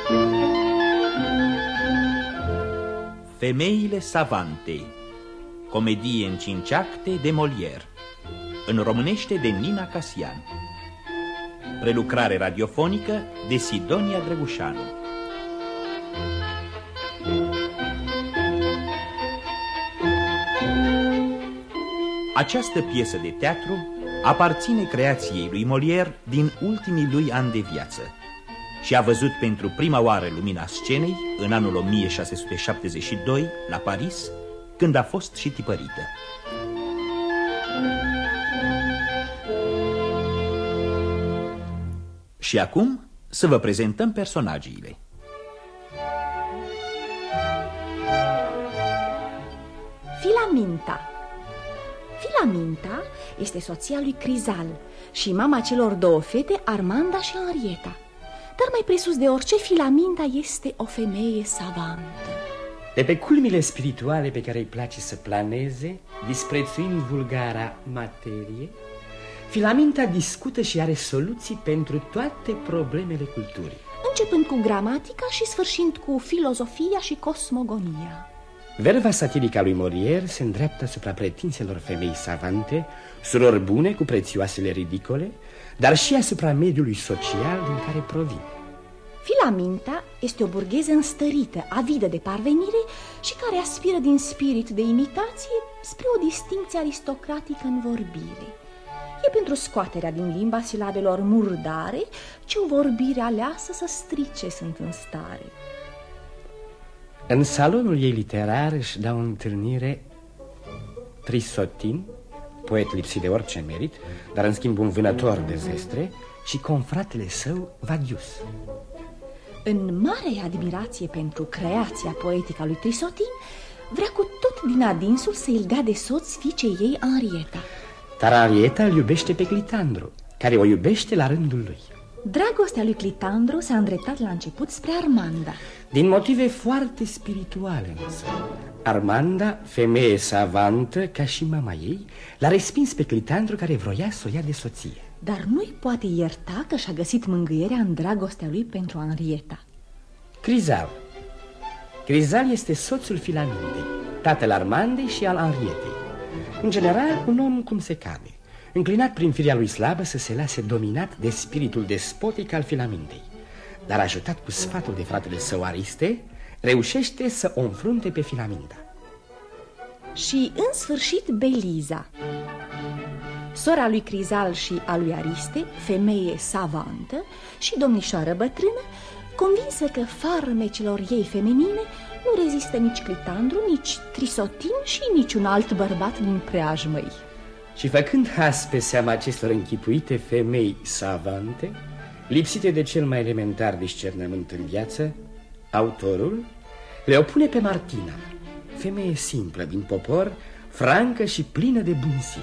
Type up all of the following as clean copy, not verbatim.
Femeile savante, comedie în 5 acte de Molière, în românește de Nina Casian. Prelucrare radiofonică de Sidonia Drăgușanu. Această piesă de teatru aparține creației lui Molière din ultimii lui ani de viață și a văzut pentru prima oară lumina scenei în anul 1672 la Paris, când a fost și tipărită. Și acum să vă prezentăm personagiile. Filaminta. Filaminta este soția lui Crizal și mama celor 2 fete, Armanda și Henrietta. Dar mai presus de orice, Filaminta este o femeie savantă. De pe culmile spirituale pe care îi place să planeze, disprețuind vulgara materie, Filaminta discută și are soluții pentru toate problemele culturii, începând cu gramatica și sfârșind cu filozofia și cosmogonia. Verva satirică a lui Molière se îndreaptă asupra pretinselor femei savante, surori bune cu prețioasele ridicole, dar și asupra mediului social din care provin. Filaminta este o burgheză înstărită, avidă de parvenire și care aspiră din spirit de imitație spre o distincție aristocratică în vorbire. E pentru scoaterea din limba silabelor murdare ce o vorbire aleasă să strice sunt în stare. În salonul ei literar își dau întâlnire Trisotin, poet lipsit de orice merit, dar în schimb un vânător de zestre, și confratele său Vadius. În mare admirație pentru creația poetică a lui Trisotin, vrea cu tot din adinsul să îl dea de soț fiicei ei, Henrietta. Dar Henrietta îl iubește pe Clitandru, care o iubește la rândul lui. Dragostea lui Clitandru s-a îndreptat la început spre Armanda. Din motive foarte spirituale însă, Armanda, femeie savantă ca și mama ei, l-a respins pe Clitandru, care vroia să o ia de soție. Dar nu-i poate ierta că și-a găsit mângâierea în dragostea lui pentru Henrietta. Crizal. Crizal este soțul Filamintei, tatăl Armandei și al Henrietei. În general, un om cum se cade, înclinat prin firea lui slabă să se lase dominat de spiritul despotic al Filamintei, dar ajutat cu sfatul de fratele său Ariste, reușește să o înfrunte pe Filaminta. Și în sfârșit Beliza, sora lui Crizal și a lui Ariste, femeie savantă și domnișoară bătrână, convinsă că farmecilor ei feminine nu rezistă nici Clitandru, nici Trisotin și niciun alt bărbat din preajma ei. Și făcând has pe seama acestor închipuite femei savante, lipsite de cel mai elementar discernământ în viață, autorul le opune pe Martina, femeie simplă din popor, francă și plină de bun simț.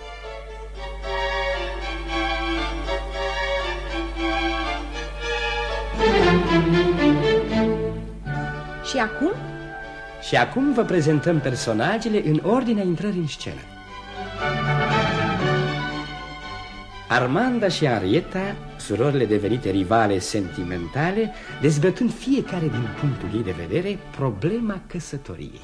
Și acum? Și acum vă prezentăm personajele în ordinea intrării în scenă. Armanda și Henrietta, surorile devenite rivale sentimentale, dezbătând fiecare din punctul ei de vedere problema căsătoriei.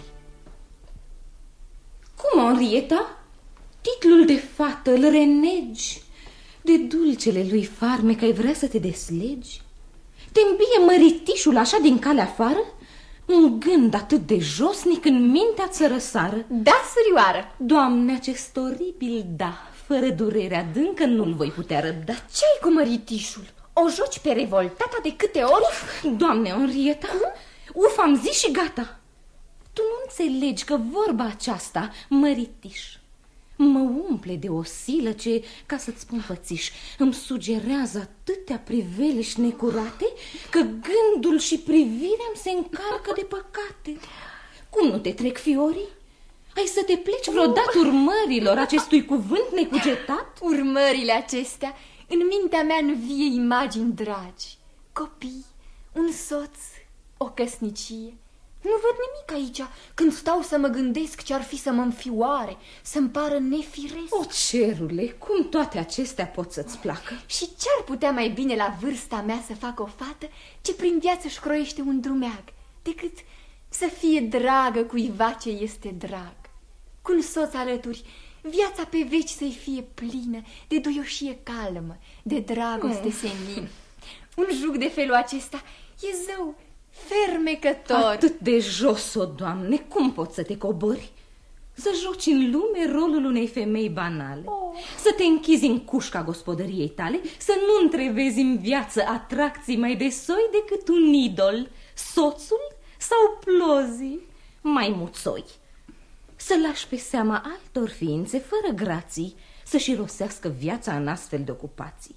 Cum, Henrietta? Titlul de fată îl renegi? De dulcele lui farmec ai vrea să te deslegi? Te îmbie măritișul așa din calea afară? Un gând atât de josnic în mintea-ți să răsară? Da, surioară. Doamne, acest oribil da, fără durere adâncă nu-l voi putea răbda. Ce-i cu măritișul? O joci pe revoltata de câte ori? Uf, Doamne, Henrietta, uf, am zis și gata. Tu nu înțelegi că vorba aceasta, măritiș, mă umple de o silă ce, ca să-ți spun fățiș, îmi sugerează atâtea priveliști necurate că gândul și privirea-mi se încarcă de păcate. Cum nu te trec fiorii? Ai să te pleci vreodată urmărilor acestui cuvânt necugetat? Urmările acestea, în mintea mea învie imagini dragi. Copii, un soț, o căsnicie. Nu văd nimic aici când stau să mă gândesc ce-ar fi să mă înfioare, să-mi pară nefiresc. O, cerule, cum toate acestea pot să-ți placă? Și ce-ar putea mai bine la vârsta mea să facă o fată ce prin viață își croiește un drumeag, decât să fie dragă cuiva ce este drag. Cu un soț alături, viața pe veci să-i fie plină de duioșie calmă, de dragoste senin. Un juc de felul acesta e zău fermecător. Atât de jos, o Doamne, cum poți să te cobori? Să joci în lume rolul unei femei banale, să te închizi în cușca gospodăriei tale, să nu întrevezi în viață atracții mai de soi decât un idol, soțul sau plozii, maimuțoi. Să lași pe seama altor ființe fără grații să-și rosească viața în astfel de ocupații.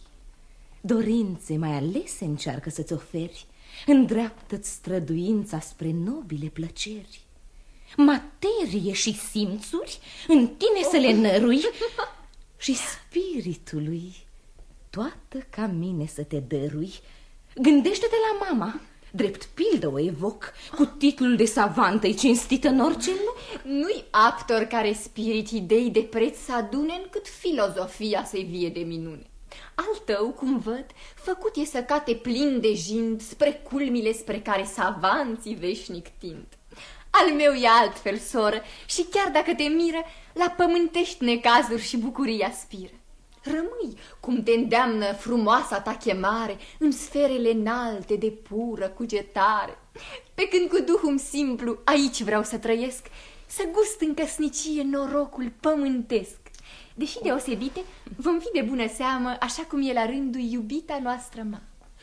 Dorințe mai alese încearcă să-ți oferi, îndreaptă-ți străduința spre nobile plăceri. Materie și simțuri în tine să le nărui și spiritului toată ca mine să te dărui. Gândește-te la mama, drept pildă o evoc, cu titlul de savantă-i cinstită în orice loc. Nu-i actor care spirit idei de preț să adune, încât filozofia să-i vie de minune. Al tău, cum văd, făcut e să cate plin de jind spre culmile spre care savanții veșnic tind. Al meu e altfel, soră, și chiar dacă te miră, la pământești necazuri și bucurii aspiră. Rămâi, cum te îndeamnă frumoasa ta chemare, în sferele înalte de pură cugetare. Pe când cu duhul simplu aici vreau să trăiesc, să gust în căsnicie norocul pământesc. Deși deosebite, vom fi de bună seamă, așa cum e la rândul iubita noastră ma.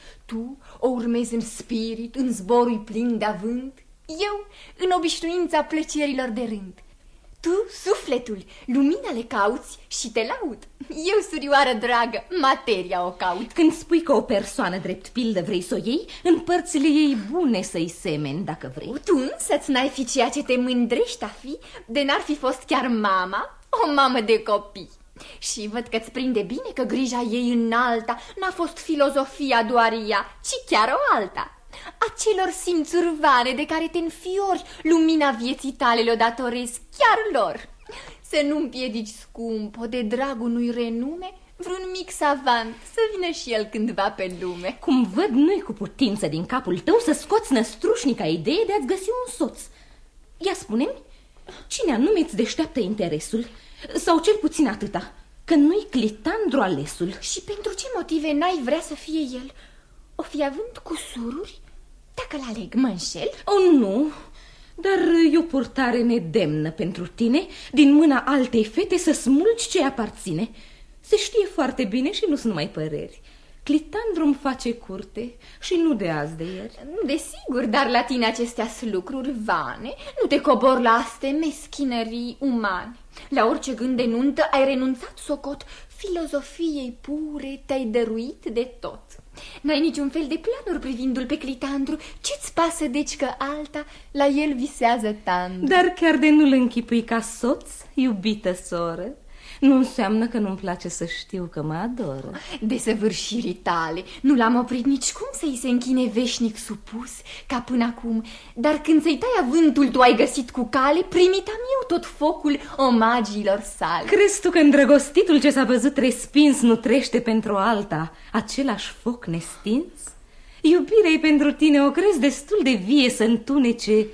Tu o urmezi în spirit, în zborul plin de avânt, eu în obișnuința plăcerilor de rând. Tu, sufletul, lumina le cauți și te laud. Eu, surioară dragă, materia o caut. Când spui că o persoană drept pildă vrei să o iei, în părțile ei bune să-i semeni, dacă vrei. Tu însă-ți n-ai fi ceea ce te mândrești a fi, de n-ar fi fost chiar mama, o mamă de copii. Și văd că-ți prinde bine că grija ei înalta n-a fost filozofia doar ea, ci chiar o alta. Acelor simțuri vane de care te înfiori, lumina vieții tale le-o datorezi chiar lor. Să nu împiedici, scumpo, de dragul unui renume, vreun mic savant să vină și el cândva pe lume. Cum văd, nu-i cu putință din capul tău să scoți năstrușnica idee de a-ți găsi un soț. Ia spune-mi, cine anume îți deșteaptă interesul? Sau cel puțin atâta, că nu-i Clitandru alesul. Și pentru ce motive n-ai vrea să fie el? O fi având cusururi? Dacă l-aleg, mă înșel? Oh, nu, dar e o purtare nedemnă pentru tine din mâna altei fete să smulgi ce aparține. Se știe foarte bine și nu sunt numai păreri. Clitandru îmi face curte și nu de azi de ieri. Desigur, dar la tine acestea-s lucruri vane. Nu te cobor la astea meschinării umane. La orice gând de nuntă ai renunțat, socot. Filozofiei pure te-ai dăruit de tot. N-ai niciun fel de planuri privindu-l pe Clitandru. Ce-ți pasă deci că alta la el visează tandru? Dar chiar de nu-l închipui ca soț, iubită soră, nu înseamnă că nu-mi place să știu că mă adoră. Desăvârșirii tale nu l-am oprit nici cum să-i se închine veșnic supus, ca până acum. Dar când să-i tai avântul tu ai găsit cu cale, primit am eu tot focul omagiilor sale. Crezi tu că îndrăgostitul ce s-a văzut respins nu trește pentru alta același foc nestins? Iubirea-i pentru tine o crezi destul de vie să întunece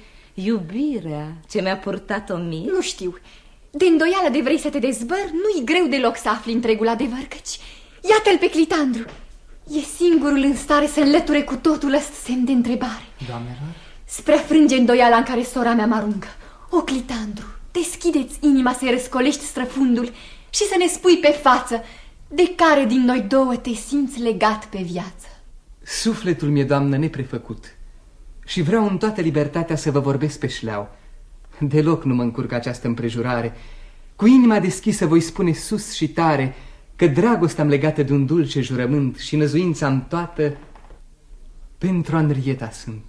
iubirea ce mi-a purtat-o mie? Nu știu. De îndoială de vrei să te dezbăr, nu-i greu deloc să afli întregul adevăr, căci iată-l pe Clitandru. E singurul în stare să înlăture cu totul ăst semn de întrebare. Doamnelor? Spre a frânge îndoiala în care sora mea mă aruncă. O, Clitandru, deschide-ți inima să-i răscolești străfundul și să ne spui pe față de care din noi două te simți legat pe viață. Sufletul mi-e, doamnă, neprefăcut și vreau în toată libertatea să vă vorbesc pe șleau. Deloc nu mă încurcă această împrejurare. Cu inima deschisă voi spune sus și tare că dragostea-am legată de un dulce jurământ și năzuința-mi toată pentru Anrieta sunt.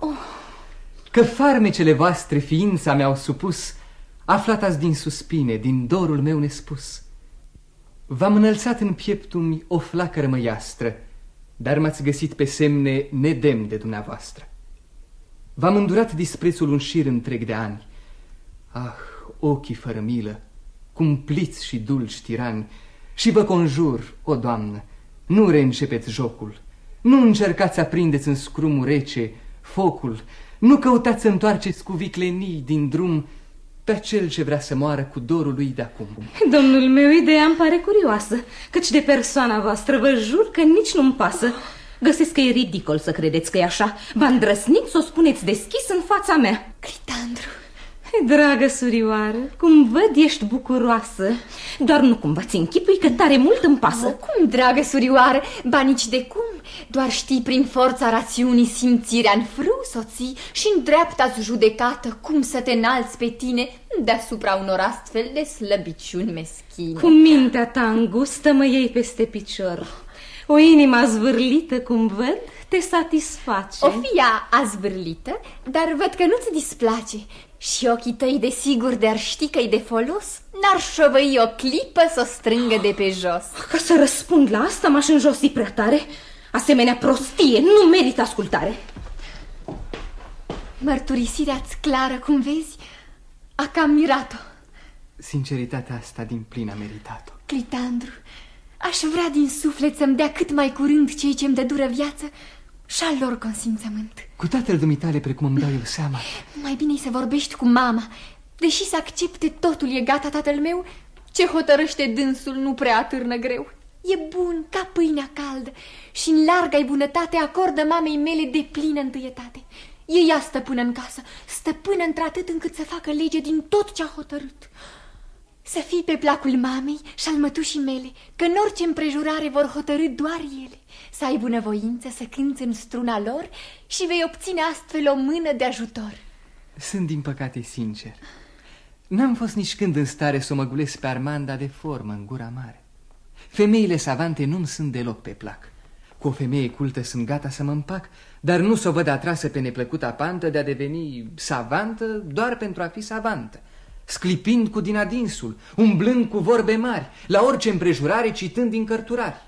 Că farmecele voastre ființa mi-au supus, aflat azi din suspine, din dorul meu nespus. V-am înălțat în pieptul o flacără măiastră, dar m-ați găsit pe semne nedemn de dumneavoastră. V-am îndurat disprețul un șir întreg de ani. Ah, ochii fără milă, cumpliți și dulci tirani, și vă conjur, o Doamnă, nu reîncepeți jocul, nu încercați să aprindeți în scrumul rece focul, nu căutați să întoarceți cu viclenii din drum pe cel ce vrea să moară cu dorul lui de acum. Domnul meu, ideea îmi pare curioasă, căci de persoana voastră vă jur că nici nu-mi pasă. Găsesc că e ridicol să credeți că e așa. V-a îndrăsnit să o spuneți deschis în fața mea. Clitandru, dragă surioară, cum văd ești bucuroasă. Doar nu cumva ți închipui că tare mult îmi pasă. Cum, dragă surioară, ba nici de cum. Doar știi prin forța rațiunii simțirea în frâu soții și în dreapta-ți judecată cum să te înalți pe tine deasupra unor astfel de slăbiciuni meschine. Cu mintea ta îngustă mă iei peste picior. O inimă zvârlită, cum văd, te satisface. O fi ea azvârlită, dar văd că nu-ți displace. Și ochii tăi, desigur, de-ar ști că-i de folos, n-ar șovăi o clipă să o strângă de pe jos. Ca să răspund la asta m-aș înjosi prea tare. Asemenea prostie nu merită ascultare. Mărturisirea-ți clară, cum vezi, a cam mirat-o. Sinceritatea asta din plin a meritat-o. Clitandru, aș vrea din suflet să-mi dea cât mai curând cei ce-mi dă dură viață și al lor consimțământ. Cu tatăl dumitale, precum îmi dau eu seama. Mai bine să vorbești cu mama. Deși să accepte totul, e gata tatăl meu, ce hotărăște dânsul nu prea atârnă greu. E bun ca pâinea caldă și în larga-i bunătate acordă mamei mele de plină întâietate. E ea stăpână în casă, stăpână într-atât încât să facă lege din tot ce-a hotărât. Să fii pe placul mamei și al mătușii mele, că în orice împrejurare vor hotărâ doar ele. Să ai bunăvoință, să cânți în struna lor și vei obține astfel o mână de ajutor. Sunt din păcate sincer. N-am fost nici când în stare să o măgulesc pe Armanda de formă în gura mare. Femeile savante nu-mi sunt deloc pe plac. Cu o femeie cultă sunt gata să mă împac, dar nu s-o văd atrasă pe neplăcuta pantă de a deveni savantă doar pentru a fi savantă, sclipind cu din adinsul, umblând cu vorbe mari, la orice împrejurare citând din cărturari.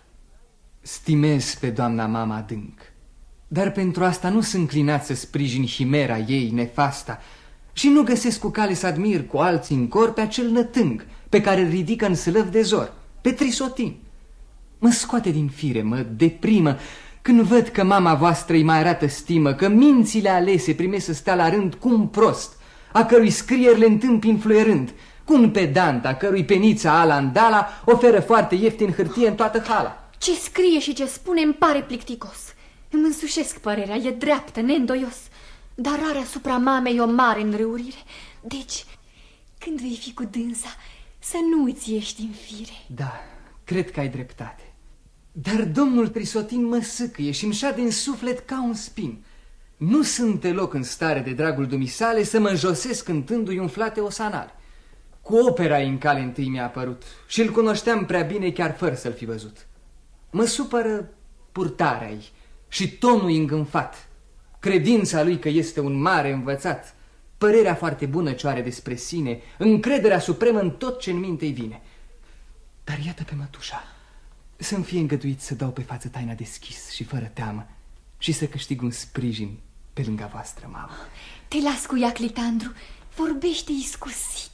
Stimez pe doamna mama adânc, dar pentru asta nu sunt înclinat să sprijin chimera ei nefasta și nu găsesc cu cale să admir cu alții în cor pe acel nătâng pe care îl ridică în slăv de zor, pe Trisotin. Mă scoate din fire, mă deprimă când văd că mama voastră îi mai arată stimă, că mințile alese primesc să stea la rând cu un prost, a cărui scrieri le întâmpin fluierând, cu un pedant, a cărui penița ala-andala oferă foarte ieftin hârtie în toată hala. Ce scrie și ce spune îmi pare plicticos. Îmi însușesc părerea, e dreaptă, neîndoios, dar are asupra mamei o mare înrăurire. Deci, când vei fi cu dânsa, să nu îți ieși din fire. Da, cred că ai dreptate. Dar domnul Trisotin mă sâcâie și îmi șade în suflet ca un spin. Nu sunt deloc în stare de dragul dumisale să mă înjosesc cântându-i umflate osanale. Cu opera în cale întâi mi-a apărut și îl cunoșteam prea bine chiar fără să-l fi văzut. Mă supără purtarea-i și tonul îngânfat, credința lui că este un mare învățat, părerea foarte bună ce are despre sine, încrederea supremă în tot ce în minte-i vine. Dar iată pe mătușa, să-mi fie îngăduit să dau pe față taina deschis și fără teamă și să câștig un sprijin pe lângă voastră, mamă. Te las cu ea, Clitandru, vorbește iscusit.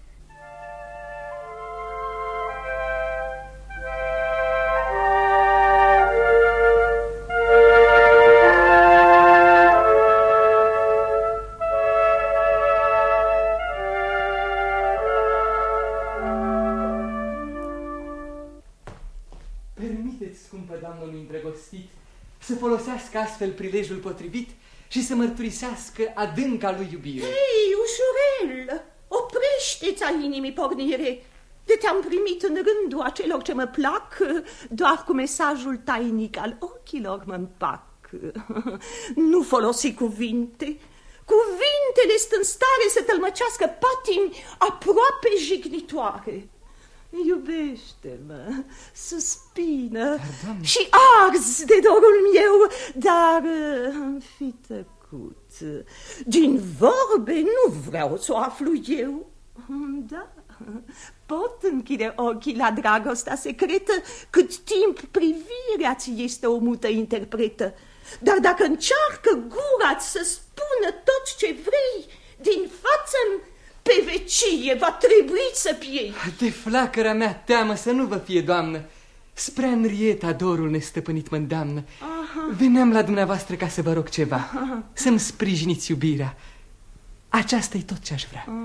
Permiteți, scumpă doamnă lui îndrăgostit, să folosească astfel prilejul potrivit și să mărturisească adânca lui iubire. Hei, ușurel, oprește-ți a inimii pornire, de te-am primit în rândul acelor ce mă plac, doar cu mesajul tainic al ochilor mă împac. Nu folosi cuvinte. Cuvintele sunt în stare să tălmăcească patimi aproape jignitoare. Iubește-mă, suspină și arzi de dorul meu, dar fi tăcut. Din vorbe nu vreau să o aflu eu. Da, pot închide ochii la dragostea secretă cât timp privirea ți este o mută interpretă. Dar dacă încearcă gura-ți să spună până tot ce vrei. Din față pe vecie va trebui să piei. De flacăra mea teamă să nu vă fie, doamnă. Spre Henrieta dorul nestăpânit mă îndeamnă. Veneam la dumneavoastră ca să vă rog ceva. Să-mi sprijiniți iubirea. Aceasta e tot ce aș vrea.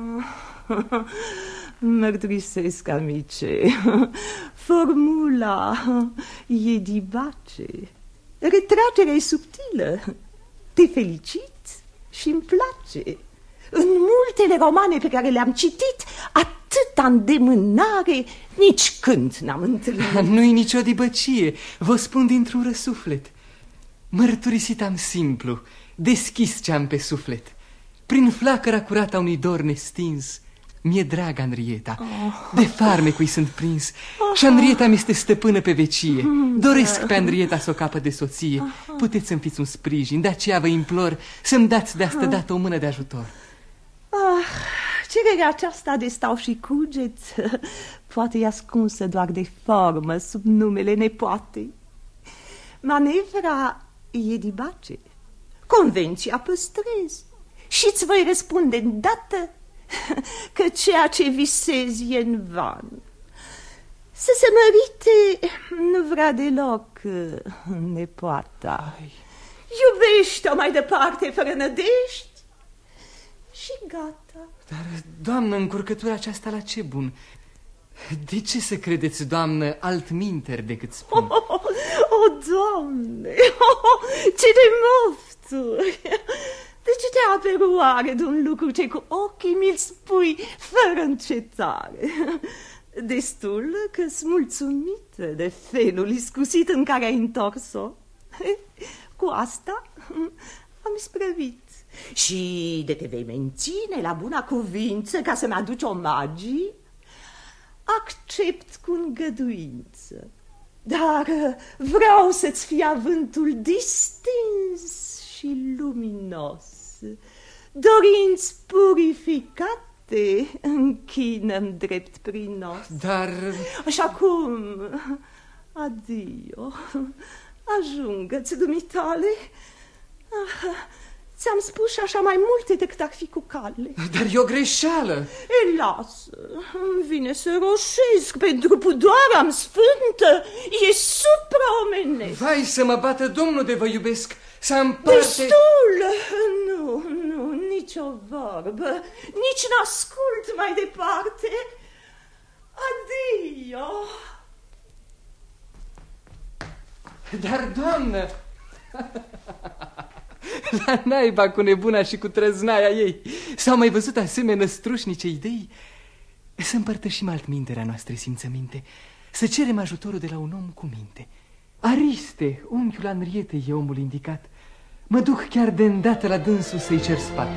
Mărturisesc, amice, formula e dibace. Retragerea e subtilă. Te felicit și îmi place. În multele romane pe care le-am citit, atâta îndemânare nici când n-am întâlnit. Nu-i nicio dibăcie, vă spun dintr-un răsuflet. Mărturisit am simplu, deschis ce-am pe suflet. Prin flacăra curată a unui dor nestins, mi-e dragă Henrieta, de farmecui sunt prins. Și Henrieta mi-este stăpână pe vecie. Doresc pe Henrieta să o capă de soție. Puteți să-mi fiți un sprijin, de aceea vă implor să-mi dați de asta dată o mână de ajutor. Cererea aceasta de stau și cuget poate e ascunsă doar de formă sub numele nepoatei. Manevra e dibace, convenția păstrez și-ți voi răspunde îndată că ceea ce visezi e în van. Să se mărite nu vrea deloc nepoata. Iubește-o mai departe fără nădejdi și gata. Dar, doamnă, încurcătura aceasta la ce bun? De ce să credeți, doamnă, altminteri decât spun? Doamne, ce de mofturi! De ce te aperi oare de un lucru ce cu ochii mi-l spui fără încetare? Destul că-s mulțumită de felul iscusit în care ai întors-o. Cu asta am isprăvit. Și de te vei menține la buna cuvință ca să-mi aduci omagii, accept cu îngăduință. Dar vreau să-ți fie avântul distins și luminos. Dorinți purificate închină-mi drept prinos. Dar... Și acum, adio, ajungă-ți dumitale. Ți-am spus și așa mai multe decât ar fi cu cale. Dar e o greșeală. E, lasă, îmi vine să roșesc, pentru pudoarea-mi sfântă e supraomenesc. Vai să mă bată Domnul de vă iubesc, să împarte... Destul! Nu, nicio vorbă, nici n-ascult mai departe. Adio! Dar, doamnă... La naiba cu nebuna și cu trăznaia ei. S-au mai văzut asemenea strușnice idei? Să împărtășim altminterea noastre simțăminte, să cerem ajutorul de la un om cu minte. Ariste, unchiul Henrietei, e omul indicat. Mă duc chiar de îndată la dânsul să-i cer sfat.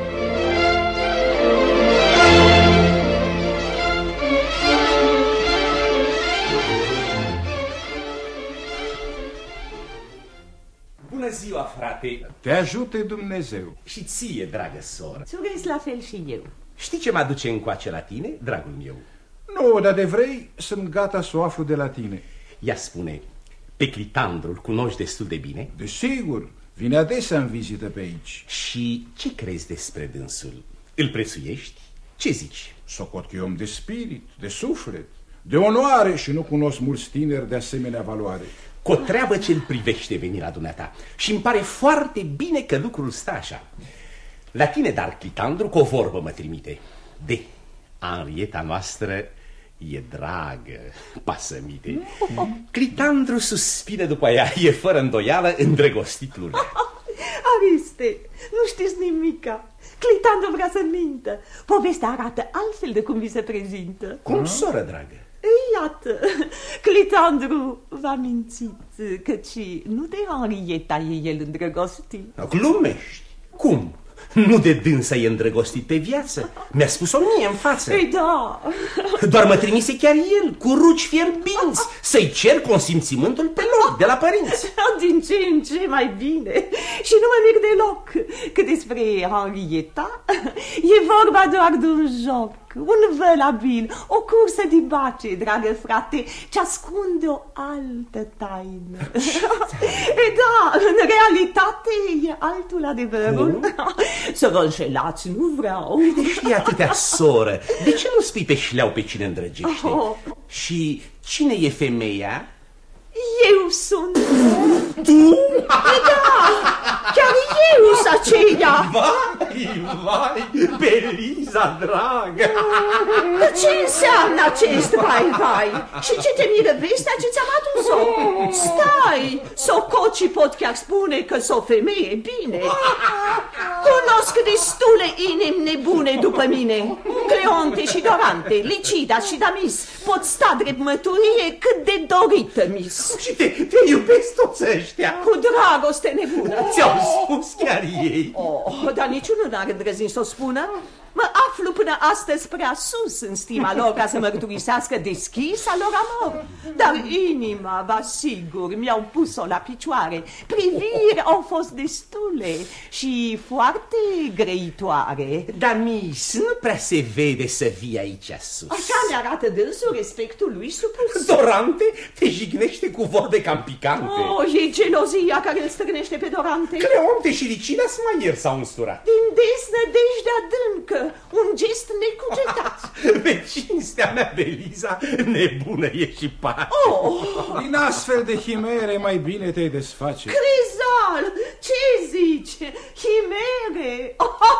Bună ziua, frate! Te ajute Dumnezeu! Și ție, dragă soră! Ți-o găsi la fel și eu. Știi ce mă aduce încoace la tine, dragul meu? Nu, dar de vrei, sunt gata să o aflu de la tine. Ia spune, pe Clitandrul cunoști destul de bine? Desigur, vine adesea în vizită pe aici. Și ce crezi despre dânsul? Îl prețuiești? Ce zici? Socot că e om de spirit, de suflet, de onoare și nu cunosc mulți tineri de asemenea valoare. Cu o treabă ce-l privește venirea dumneata. Și îmi pare foarte bine că lucrul stă așa. La tine, dar, Clitandru, cu o vorbă mă trimite. De Henrieta noastră e dragă, pasămite. Clitandru suspină după ea, e fără îndoială îndrăgostit lui. Ariste, nu știți nimica. Clitandru vrea să mintă. Povestea arată altfel de cum vi se prezintă. Cum, soră dragă? Iată, Clitandru v-a mințit, căci nu de Henrieta e el îndrăgostit. Glumești? Cum? Nu de dânsa e îndrăgostit pe viață. Mi-a spus-o mie în față. Ei, da. Doar mă trimise chiar el, cu ruci fierbinți, să-i cer consimțământul pe loc, de la părinți. Din ce în ce mai bine. Și nu mă mir deloc că despre Henrietta, e vorba doar de un joc, un vălabil, o cursă de bace, dragă frate, ce ascunde o altă taină. E da, în realitate e altul adevărul. Să vă înșelați, nu vreau. De știi atâtea, soră, de ce nu spui pe șleau pe cine îndrăgește? Și cine e femeia? Eu sunt. Tu? Da, chiar eu sunt aceea. Vai, Beliza, dragă! Ce înseamnă acest vai? Și ce te miră vestea ce ți-am adus-o? Stai, sococii pot chiar spune că s-o femeie bine. Cunosc destule inimi nebune după mine. Cleonte și Dorante, Licida și Damis pot sta drept măturie cât de dorită, mis. Și te iubesc toți ăștia. Cu dragoste nebună. Ți-au spus chiar ei. Dar niciunul n-ar îndrăzni să o spună. Mă aflu până astăzi prea sus în stima lor ca să mărturisească deschis a lor amor. Dar inima, vă asigur, mi-au pus-o la picioare. Priviri au fost destule și foarte grăitoare. Dar, mis, nu prea se vede să vii aici sus. Așa mi-arată dânsul respectul lui supus. Dorante te jignește cu vorbe cam picante. E gelozia care îl strânește pe Dorante. Cleonte și Licina Smaier s-au însurat. Din desnădejde adâncă, un gest necugetat. Pe cinstea mea, Beliza, nebună e și pace. Din astfel de chimere mai bine te desface. Crizal, ce zici? Chimere?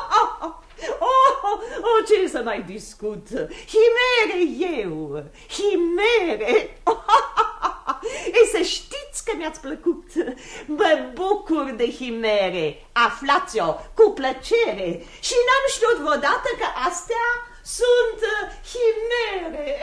Ce să mai discut? Chimere eu, chimere. Ei, să știți că mi-ați plăcut. Mă bucur de chimere. Aflați-o cu plăcere. Și n-am știut vreodată că astea sunt chimere.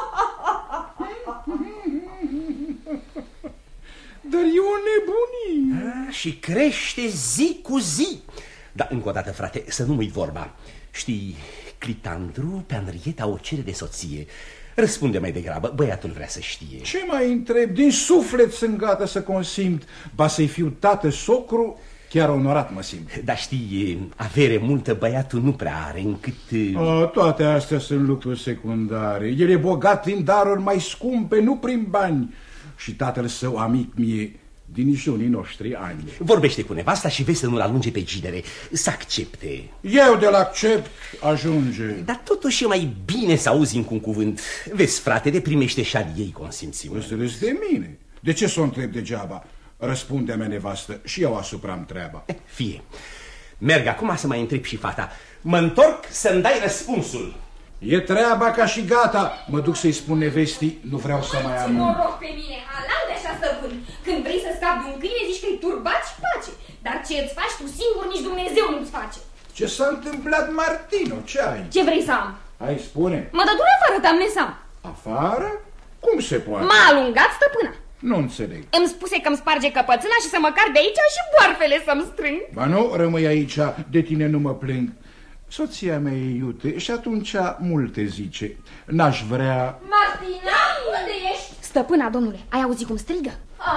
Dar e o nebunie. Și crește zi cu zi. Dar încă o dată, frate, să nu uit vorba. Știi, Clitandru pe Henrietta o cere de soție. Răspunde mai degrabă, băiatul vrea să știe. Ce mai întreb? Din suflet sunt gata să consimt. Ba să-i fiu tată, socru, chiar onorat mă simt. Dar știi, avere multă băiatul nu prea are, încât... Toate astea sunt lucruri secundare. El e bogat din daruri mai scumpe, nu prin bani. Și tatăl său, amic mie, din niciunii noștri ani. Vorbește cu nevasta și vezi să nu-l alunge pe ginere. Să accepte. Eu de-l accept, ajunge. Dar totuși e mai bine să auzi încă un cuvânt. Vezi, frate, de primește și al ei consimțiune. Înțeles de mine. De ce să o întreb degeaba? Răspunde-a mea nevastă și eu asupra-mi treaba. Fie. Merg acum să mai întreb și fata. Mă întorc să-mi dai răspunsul. E treaba ca și gata. Mă duc să-i spun nevestii, nu vreau să mai am... Ce noroc pe mine, halal de așa stăpân. Când vrei să scapi de un câine, zici că-i turbat și pace. Dar ce îți faci tu singur, nici Dumnezeu nu-ți face. Ce s-a întâmplat, Martino? Ce ai? Ce vrei să am? Hai, spune. Mă dă doar afară, doamne Sam. Afară? Cum se poate? M-a alungat stăpâna. Nu înțeleg. Îmi spuse că-mi sparge căpățâna și să mă car de aici și boarfele să-mi strâng. Ba nu, rămâi aici, de tine nu mă plâng. Soția mea e iute și atunci multe zice. N-aș vrea... Martina, unde ești? Stăpâna, domnule, ai auzit cum strigă?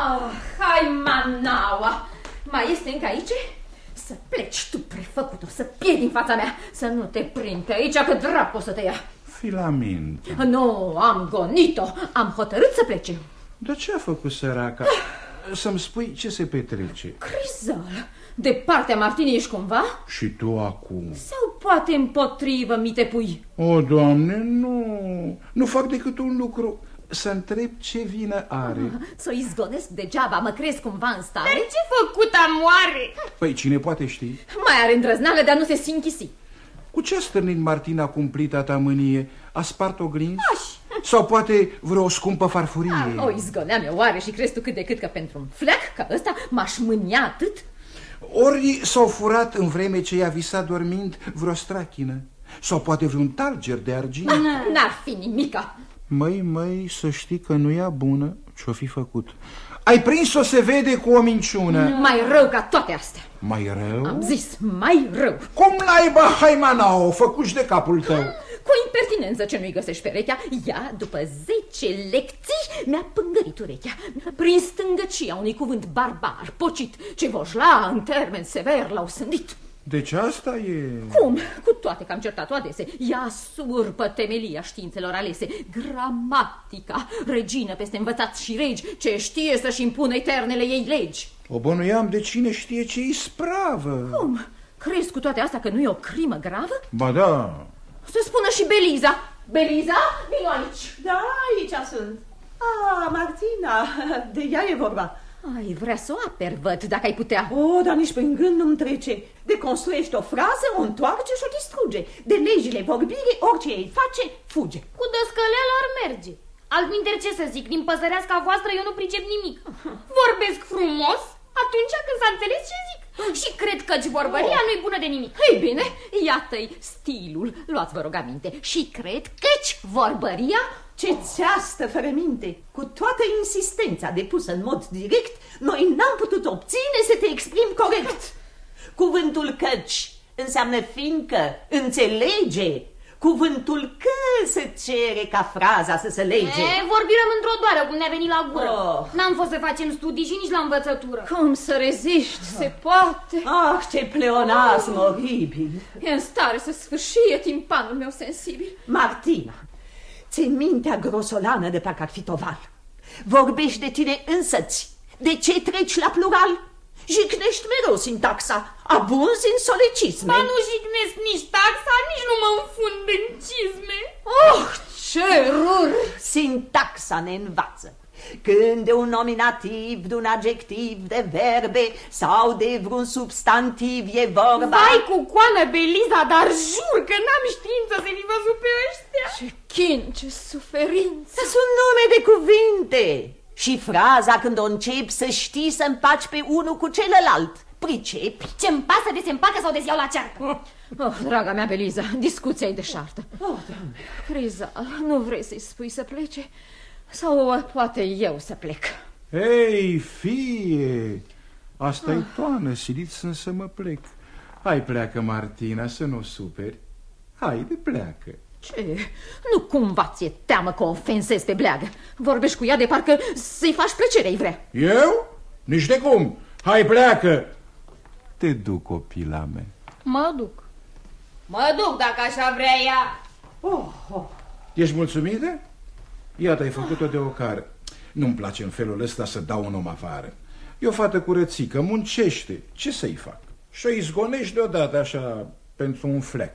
Hai, manaua! Mai este încă aici? Să pleci tu, prefăcut-o, să piei din fața mea, să nu te prind pe aici, că dracu o să te ia. Filamenta. Nu, am gonit-o, am hotărât să plece. Dar ce a făcut săraca? Să-mi spui ce se petrece. Crizal, de partea Martinei ești cumva? Și tu acum? Sau poate împotrivă mi te pui? O, Doamne, nu fac decât un lucru. Să întreb ce vină are. Să o izgonesc degeaba, mă crezi cumva în stare? Dar ce făcut amoare? Păi cine poate ști? Mai are îndrăznală, dar nu se sinchisi. Cu ce a stârnit Martina cumplita ta mânie? A spart oglinzi? Sau poate vreo scumpă farfurie? O izgoneam eu oare și crezi tu cât de cât că pentru un fleac ca ăsta m-aș mânia atât? Ori s-au furat în vreme ce i-a visat dormind vreo strachină? Sau poate vreun talger de argint? N-ar fi nimica. Măi, să știi că nu e bună ce-o fi făcut. Ai prins-o, se vede, cu o minciună. Mai rău ca toate astea. Mai rău? Am zis, mai rău. Cum naiba, Haimanao, făcuși de capul tău? Cu impertinență ce nu-i găsești perechea, ea, după 10 lecții, mi-a pângărit urechea. Mi-a prins stângăcia unui cuvânt barbar, pocit, ce voșla, în termen sever, l-au sândit. Deci asta e... Cum? Cu toate că am certat-o adese. Ea surpă temelia științelor alese. Gramatica, regină peste învățați și regi, ce știe să-și impună eternele ei legi. O bănuiam de cine știe ce ispravă. Cum? Crezi cu toate astea că nu e o crimă gravă? Ba da. Să spună și Beliza. Beliza, vino aici. Da, aici sunt. Martina, de ea e vorba. Ai vrea să o aperi, văd, dacă ai putea. Dar nici prin gând nu-mi trece. Deconstruiește o frază, o întoarce și o distruge. De legile vorbirii, orice ei face, fuge. Cu dăscăleala ar merge. Altminteri, ce să zic, din păsăreasca voastră eu nu pricep nimic. Vorbesc frumos atunci când s-a înțeles ce zic. Și cred că vorbăria nu-i bună de nimic. Ei bine, iată-i stilul. Luați, vă rog, aminte. Și cred că-ci vorbăria... Ce țeastă fără minte! Cu toată insistența depusă în mod direct, noi n-am putut obține să te exprimi corect. Cuvântul căci înseamnă fiindcă, înțelege. Cuvântul că se cere ca fraza să se lege. Vorbirăm într-o doară, cum ne-a venit la gură. N-am fost să facem studii și nici la învățătură. Cum să reziști? Se poate? Ce pleonasm oribil! E în stare să sfârșie timpanul meu sensibil. Martina, ți-e mintea grosolană de parcă ar fi toval. Vorbești de tine însăți. De ce treci la plural? Jignești mereu sintaxa, abunzi în solecisme. Ba nu jignesc nici taxa, nici nu mă înfund în cizme. Ce rur! Sintaxa ne învață. Când de un nominativ, de un adjectiv, de verbe sau de vreun substantiv e vorba... Vai cu coană, Beliza, dar jur că n-am știință să fi văzut pe ăștia. Ce chin, ce suferință! Sunt nume de cuvinte. Și fraza când o începi să știi să împaci pe unul cu celălalt. Pricepi? Ce-mi pasă de se împacă sau de iau la ceartă? Draga mea, Beliza, discuția-i deșartă. Crizal, nu vrei să-i spui să plece? Sau poate eu să plec? Ei, fie, asta-i toană, silit sunt să mă plec. Hai, pleacă, Martina, să nu superi. Haide, pleacă. Ce? Nu cumva ți-e teamă că o ofensezi pe bleagă? Vorbești cu ea de parcă să-i faci plăcere-i vrea. Eu? Nici de cum. Hai, pleacă. Te duc, copila mea. Mă duc. Mă duc dacă așa vrea ea. Ești mulțumită? Iată, ai făcut-o de ocară. Nu-mi place în felul ăsta să dau un om afară. E o fată curățică, muncește. Ce să-i fac? Și o izgonești deodată așa pentru un flec.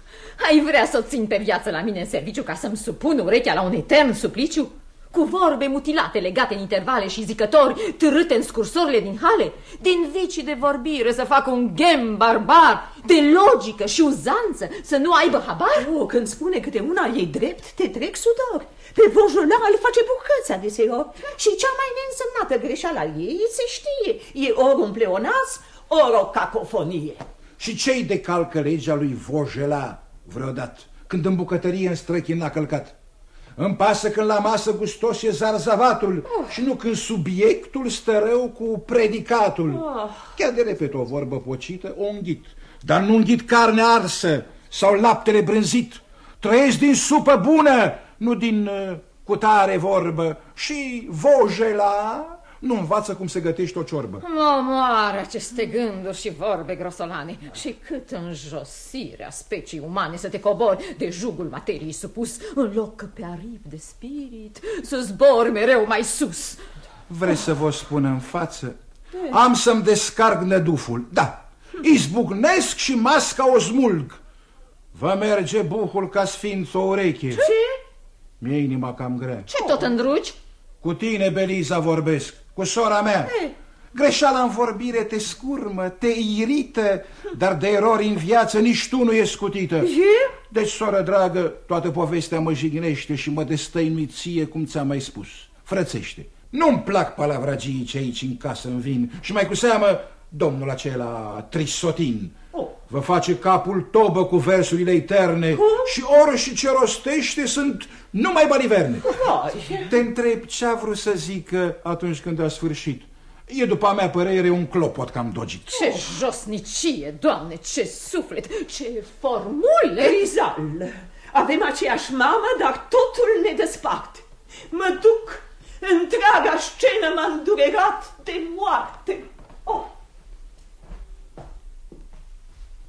Ai vrea să o țin pe viață la mine în serviciu ca să-mi supun urechea la un etern supliciu? Cu vorbe mutilate legate în intervale și zicători târâte în scursorile din hale? Din vicii de vorbire să facă un ghem barbar, de logică și uzanță să nu aibă habar? Când spune câte una e drept, te trec sudor. Pe vojolar face bucăți adeseori. Și cea mai neînsemnată greșeală a ei se știe. E ori un pleonasm, ori o cacofonie. Și ce-i de calcă legea lui Vojela vreodată, când în bucătărie în străchi n-a călcat? Îmi pasă când la masă gustos e zarzavatul și nu când subiectul stă rău cu predicatul. Chiar de repet o vorbă pocită, o înghit, dar nu înghit carne arsă sau laptele brânzit. Trăiesc din supă bună, nu din cutare vorbă. Și Vojela nu învață cum se gătește o ciorbă. Mă moară aceste gânduri și vorbe grosolane. Și cât înjosirea speciei umane să te cobori de jugul materiei supus, în loc că pe aripi de spirit să zbori mereu mai sus. Vrei să vă spun în față? Am să-mi descarc năduful. Da, izbucnesc și masca o smulg. Vă merge buhul ca sfinț o ureche. Ce? Mi-e inima cam grea. Ce tot îndrugi? Cu tine, Beliza, vorbesc, cu sora mea. Greșeala în vorbire te scurmă, te irită, dar de erori în viață nici tu nu ești scutită. Deci, soră dragă, toată povestea mă jignește și mă destăinui ție, cum ți-am mai spus. Frățește, nu-mi plac palavragii ce aici în casă îmi vin și mai cu seamă domnul acela Trisotin. Vă face capul tobă cu versurile eterne și ori și ce rostește sunt numai baliverne. Te întreb ce-a vrut să zică atunci când a sfârșit. E, după a mea părere, un clopot cam dogit. Ce josnicie, Doamne, ce suflet, ce formule! Rizal, avem aceeași mamă, dar totul ne desparte. Mă duc, întreaga scenă m-a îndurerat de moarte.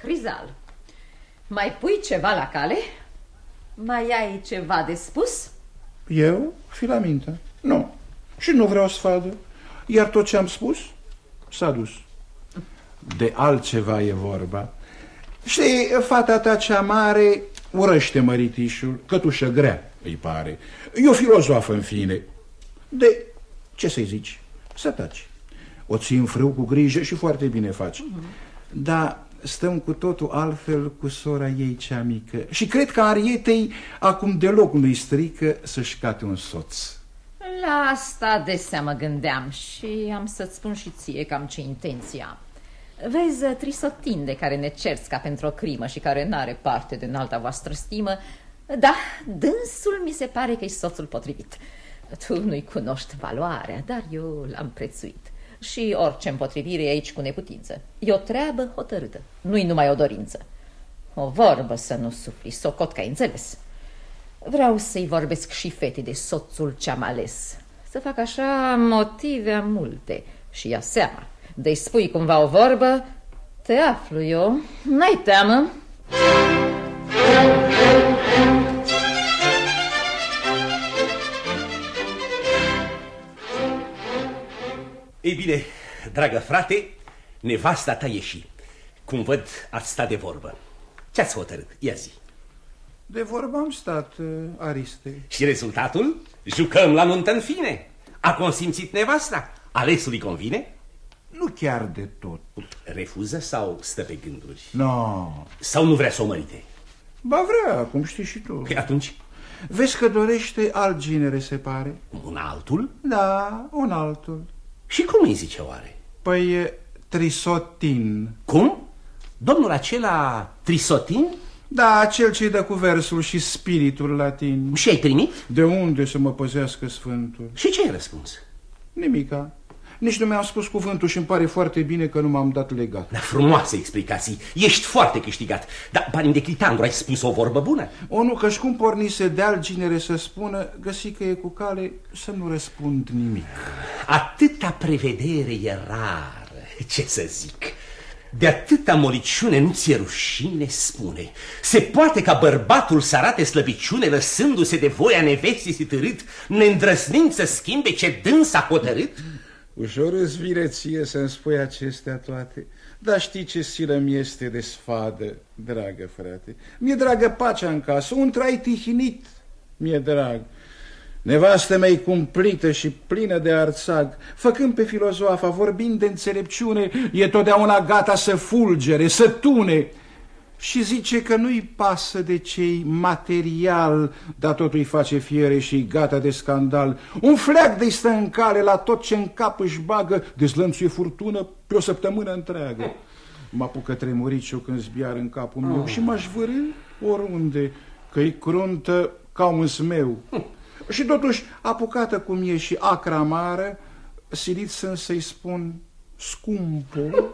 Crizal, mai pui ceva la cale? Mai ai ceva de spus? Eu? Filaminta? Nu. Și nu vreau sfadă. Iar tot ce am spus s-a dus. De altceva e vorba. Știi, fata ta cea mare urăște măritișul, cătușă grea îi pare. E o filozofă, în fine. De ce să-i zici? Să taci. O ții în frâu cu grijă și foarte bine faci. Dar stăm cu totul altfel cu sora ei cea mică. Și cred că Arietei acum deloc nu-i strică să-și cate un soț. La asta de seamă gândeam și am să-ți spun și ție cam ce intenție am. Vezi, Trisotin, de care ne cerți ca pentru o crimă și care n-are parte de înalta voastră stimă, da, dânsul mi se pare că e soțul potrivit. Tu nu-i cunoști valoarea, dar eu l-am prețuit. Și orice împotrivire e aici cu neputință. E o treabă hotărâtă, nu-i numai o dorință. O vorbă să nu sufli, socot că ai înțeles. Vreau să-i vorbesc și fetei de soțul ce-am ales. Să fac așa motive multe și ia seama. De-i spui cumva o vorbă, te aflu eu, n-ai teamă. Ei bine, dragă frate, nevasta ta ieși. Cum văd, ați stat de vorbă. Ce-ați hotărât? Ia zi. De vorbă am stat, Ariste. Și rezultatul? Jucăm la nuntă în fine. A consimțit nevasta? Alesul îi convine? Nu chiar de tot. Refuză sau stă pe gânduri? No. Sau nu vrea să o mărite? Ba vrea, cum știi și tu. Păi atunci? Vezi că dorește alt genere, se pare. Un altul? Da, un altul. Și cum îi zice oare? Păi Trisotin. Cum? Domnul acela Trisotin? Da, acel ce-i dă cu versul și spiritul latin. Și ai primit? De unde să mă păzească Sfântul? Și ce ai răspuns? Nimica. Nici nu mi-am spus cuvântul și îmi pare foarte bine că nu m-am dat legat. Da, frumoase explicații. Ești foarte câștigat. Dar, bani de Clitandru, ai spus o vorbă bună? O, nu, că-și cum pornise de alt genere să spună, găsi că e cu cale să nu răspund nimic. Atâta prevedere e rară, ce să zic. De atâta moliciune nu ți-e rușine, spune. Se poate ca bărbatul să arate slăbiciune lăsându-se de voia nevestii târât, neîndrăznind să schimbe ce dâns a hotărât? Ușor îți vine ție să-mi spui acestea toate, dar știi ce silă mi este de sfadă, dragă frate. Mi-e dragă pacea în casă, un trai tihnit mi-e drag. Nevastă mea-i cumplită și plină de arțag, făcând pe filozofa, vorbind de înțelepciune, e totdeauna gata să fulgere, să tune. Și zice că nu-i pasă de cei material, dar totul îi face fiere și gata de scandal. Un fleac de-i stă în cale la tot ce în cap își bagă, dezlănțuie furtună pe o săptămână întreagă. Mă apucă tremuriciu când zbiară în capul meu și m-aș vârâ oriunde, că-i cruntă ca un zmeu. Și totuși, apucată cum e și acra amară, silit să-i spun scumpă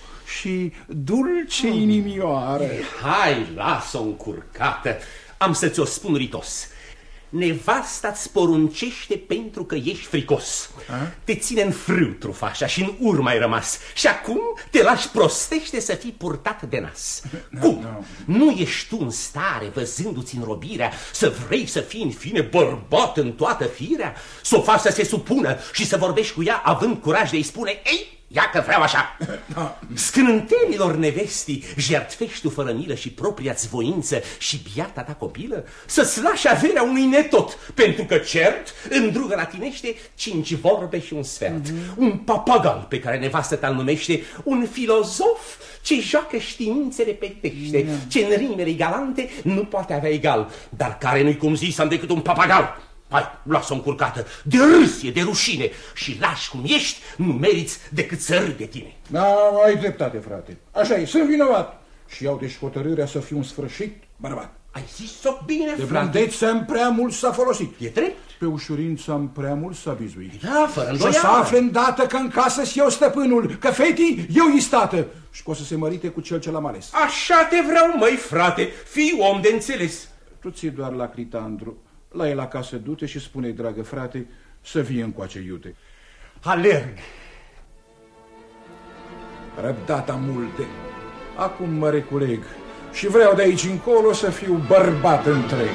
și dulce inimioară. Hai, lasă-o încurcată, am să ți-o spun ritos. Nevasta-ți poruncește pentru că ești fricos. Te ține în frâu trufașa și în urmă ai rămas. Și acum te lași prostește să fii purtat de nas. Cum? Nu ești tu în stare, văzându-ți în robirea, să vrei să fii în fine bărbat în toată firea? Să o faci să se supună și să vorbești cu ea având curaj de-i spune: ei, ia că vreau așa. Scântenilor nevestii jertfești tu fără milă și propria-ți voință și biata ta copilă? Să-ți lași averea unui netot, pentru că cert îndrugă latinește 5 vorbe și un sfert. Un papagal pe care nevastă ta-l numește un filozof ce joacă științele pe tește, ce în rimele galante nu poate avea egal, dar care nu-i cum zis am decât un papagal. Hai, lasă-o încurcată, de râsie, de rușine și lași cum ești, nu meriți decât să râd de tine. Da, ai dreptate, frate. Așa e, sunt vinovat și iau deci hotărârea să fiu un sfârșit bărbat. Ai zis-o bine, de frate. blândețe-mi prea mult s-a folosit. E drept? Pe ușurință-mi prea mult s-a bizuit. Da, fără îndoială. Și o să afle îndată că în casă-s eu stăpânul, că fetii eu istată și că o să se mărite cu cel ce l-am ales. Așa te vreau, măi, frate, fii om de înțeles. Tu ții doar la Clitandru. La el acasă du-te și spune-i, dragă frate, să vie încoace iute. Alerg. Răbdata multe. Acum mă reculeg și vreau de aici încolo să fiu bărbat întreg.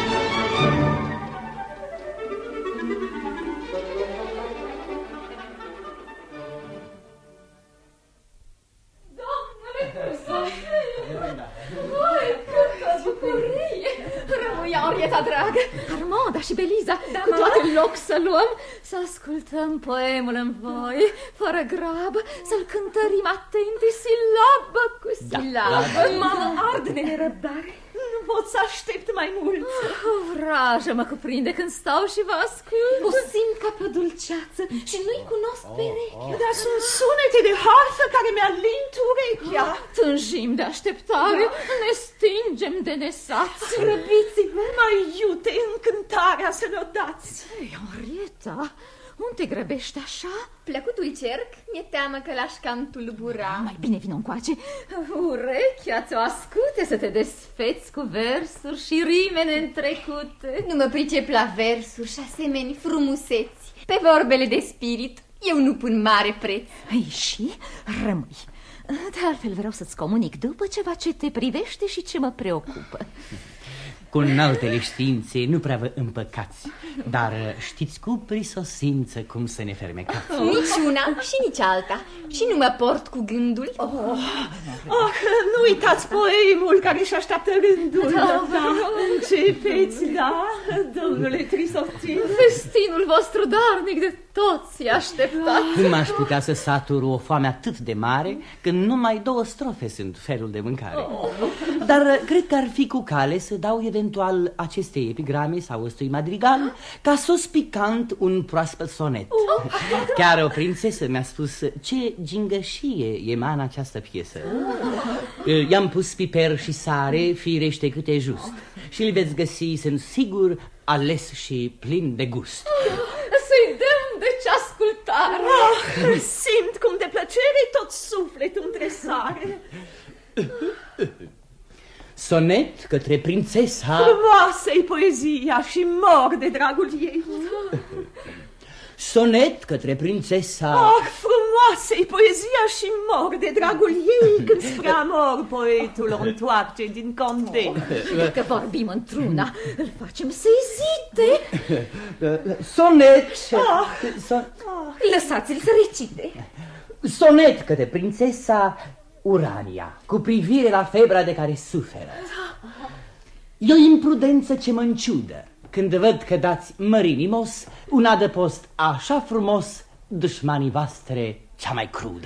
Dragă, Armanda și Beliza, cu toate loc să luăm, să ascultăm poemul în voi, fără grabă, să-l cântărim atente, silabă cu silabă. Mamă, arde de nerăbdare. Nu pot să aștept mai mult. O vrajă mă cuprinde când stau și vă ascult. O simt ca pe o dulceață și nu-i cunosc pereche. Dar sunt sunete de harfă care mi-alint urechea. Tânjim de așteptare, ne stingem de nesați. Răbiți-vă, mai iute, încântarea să ne-o dați. Henrietta, unde te grăbești așa? Plăcutul cerc, mi-e teamă că l-aș cam tulbura. Mai bine vino încoace. Urechea ți-o ascute să te desfeți cu versuri și rime neîntrecute. Nu mă pricep la versuri și asemeni frumuseți. Pe vorbele de spirit eu nu pun mare preț. Ei, și rămâi. De altfel vreau să-ți comunic după ceva ce te privește și ce mă preocupă. Cu înaltele științe nu prea vă împăcați, dar știți cu prisosință cum să ne fermecați. Nici una și nici alta. Și nu mă port cu gândul. Nu uitați poemul care își așteaptă rândul. Da. Începeți, da, domnule Trisotin. Festinul vostru darnic de toți așteptat. Cum aș putea să satur o foame atât de mare când numai 2 strofe sunt felul de mâncare? Dar cred că ar fi cu cale să dau eventual acestei epigrame sau ăstui madrigal ca sos picant un proaspăt sonet. Chiar o prințesă mi-a spus ce gingășie e în această piesă. I-am pus piper și sare, firește câte just, și îl veți găsi, sunt sigur, ales și plin de gust. Să-i dăm deci ascultare. Simt cum de plăcere tot sufletul îmi tresare. Sonet către prințesa. Frumoasă-i poezia și mor de dragul ei. Sonet către prințesa. Frumoasă-i poezia și mor de dragul ei când spre amor poetul o întoarce din conte. Dacă vorbim într-una, îl facem să ezite. Sonet. Lăsați-l să recite. Sonet către prințesa Urania, cu privire la febra de care suferă. E o imprudență ce mă înciudă când văd că dați mărinimos un adăpost așa frumos dușmanii voastre cea mai crudă.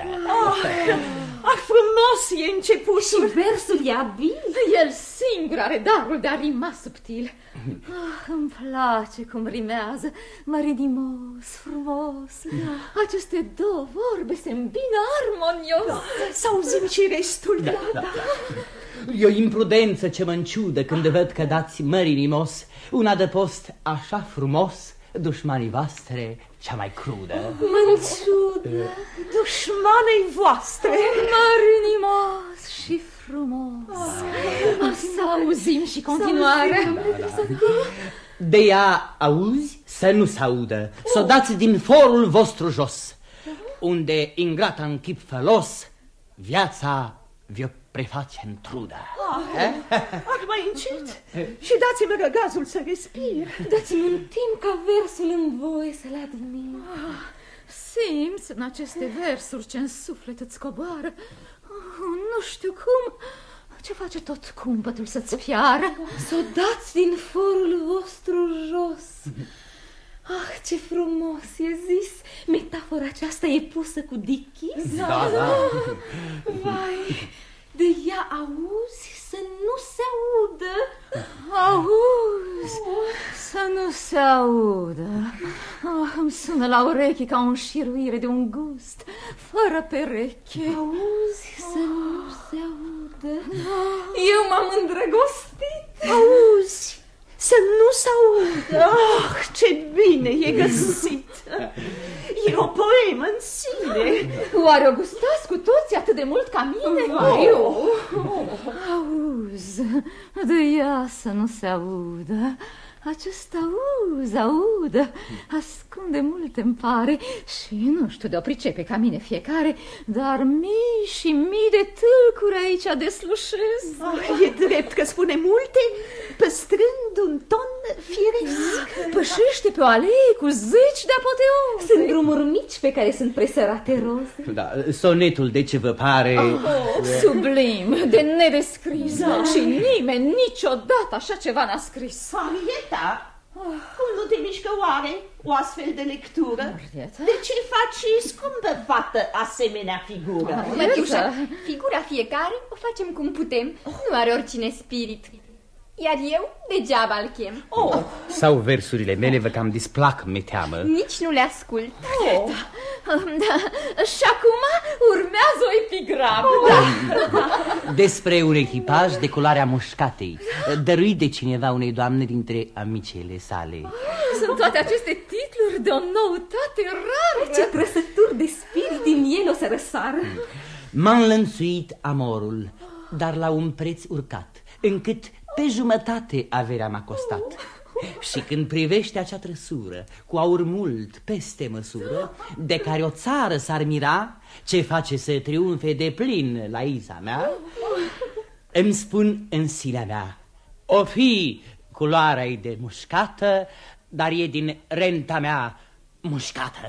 Frumos e începutul. Și versul e abil. El singur are darul de a rima subtil. Îmi place cum rimează mărinimos, frumos. Aceste 2 vorbe se îmbină armonios. Să auzim și restul. Da. E o imprudență ce mă înciudă când văd că dați mărinimos un adăpost așa frumos dușmanii voastre cea mai crudă. Mă-nciudă dușmanei voastre. Mărinimos și frumos. Să auzim și continuarea. De ea auzi să nu s-audă, s-o dați din forul vostru jos, unde ingrata în chip fălos viața vi-o preface în trudă. Mai încet și dați-mi răgazul să respir. Dați-mi un timp ca versul în voie să-l admir. Simți în aceste versuri ce-n suflet îți coboară. Nu știu cum, ce face tot cumpătul să-ți fiară. Să o dați din forul vostru jos. Ce frumos e zis. Metafora aceasta e pusă cu dichis. Da. Vai, de ea auzi să nu se audă. Auzi să nu se audă. Îmi sună la ureche ca un șiruire de un gust fără pereche. Auzi să nu se audă. Eu m-am îndrăgostit. Auzi să nu se audă. Ce bine e găsit. E o poemă în sine. Oare o gustați cu toții atât de mult ca mine? Auzi, de ea să nu se audă. Acest aud, ascunde mult, îmi pare, și nu știu de o pricepe ca mine fiecare, dar mii și mii de tâlcuri aici deslușesc. E drept că spune multe, păstrând un ton firesc. Pășește pe o alee cu zeci de apoteoze. Sunt drumuri mici pe care sunt presărate roze. Da, sonetul de ce vă pare... Sublim, de nedescris. Și nimeni niciodată așa ceva n-a scris. Henrietta, cum nu te mișcă oare o astfel de lectură? Henrietta? De ce faci, scumpă fată, asemenea figură? Mătiușa, figura fiecare o facem cum putem. Nu are oricine spirit. Iar eu degeaba îl chem. Sau versurile mele vă cam displac, mi-e teamă. Nici nu le ascult. Și acum urmează o epigramă. Despre un echipaj de culoarea mușcatei, dăruit de cineva unei doamne dintre amicele sale. Sunt toate aceste titluri de o noutate rară. Ce trăsături de spirit din el o să răsară. M-a înlănțuit amorul, dar la un preț urcat, încât pe jumătate averea m-a costat. Și când privește acea trăsură, cu aur mult peste măsură, de care o țară s-ar mira, ce face să triumfe de plin la Isa mea, îmi spun în sinea mea, o fi culoarea-i de mușcată, dar e din renta mea mușcată.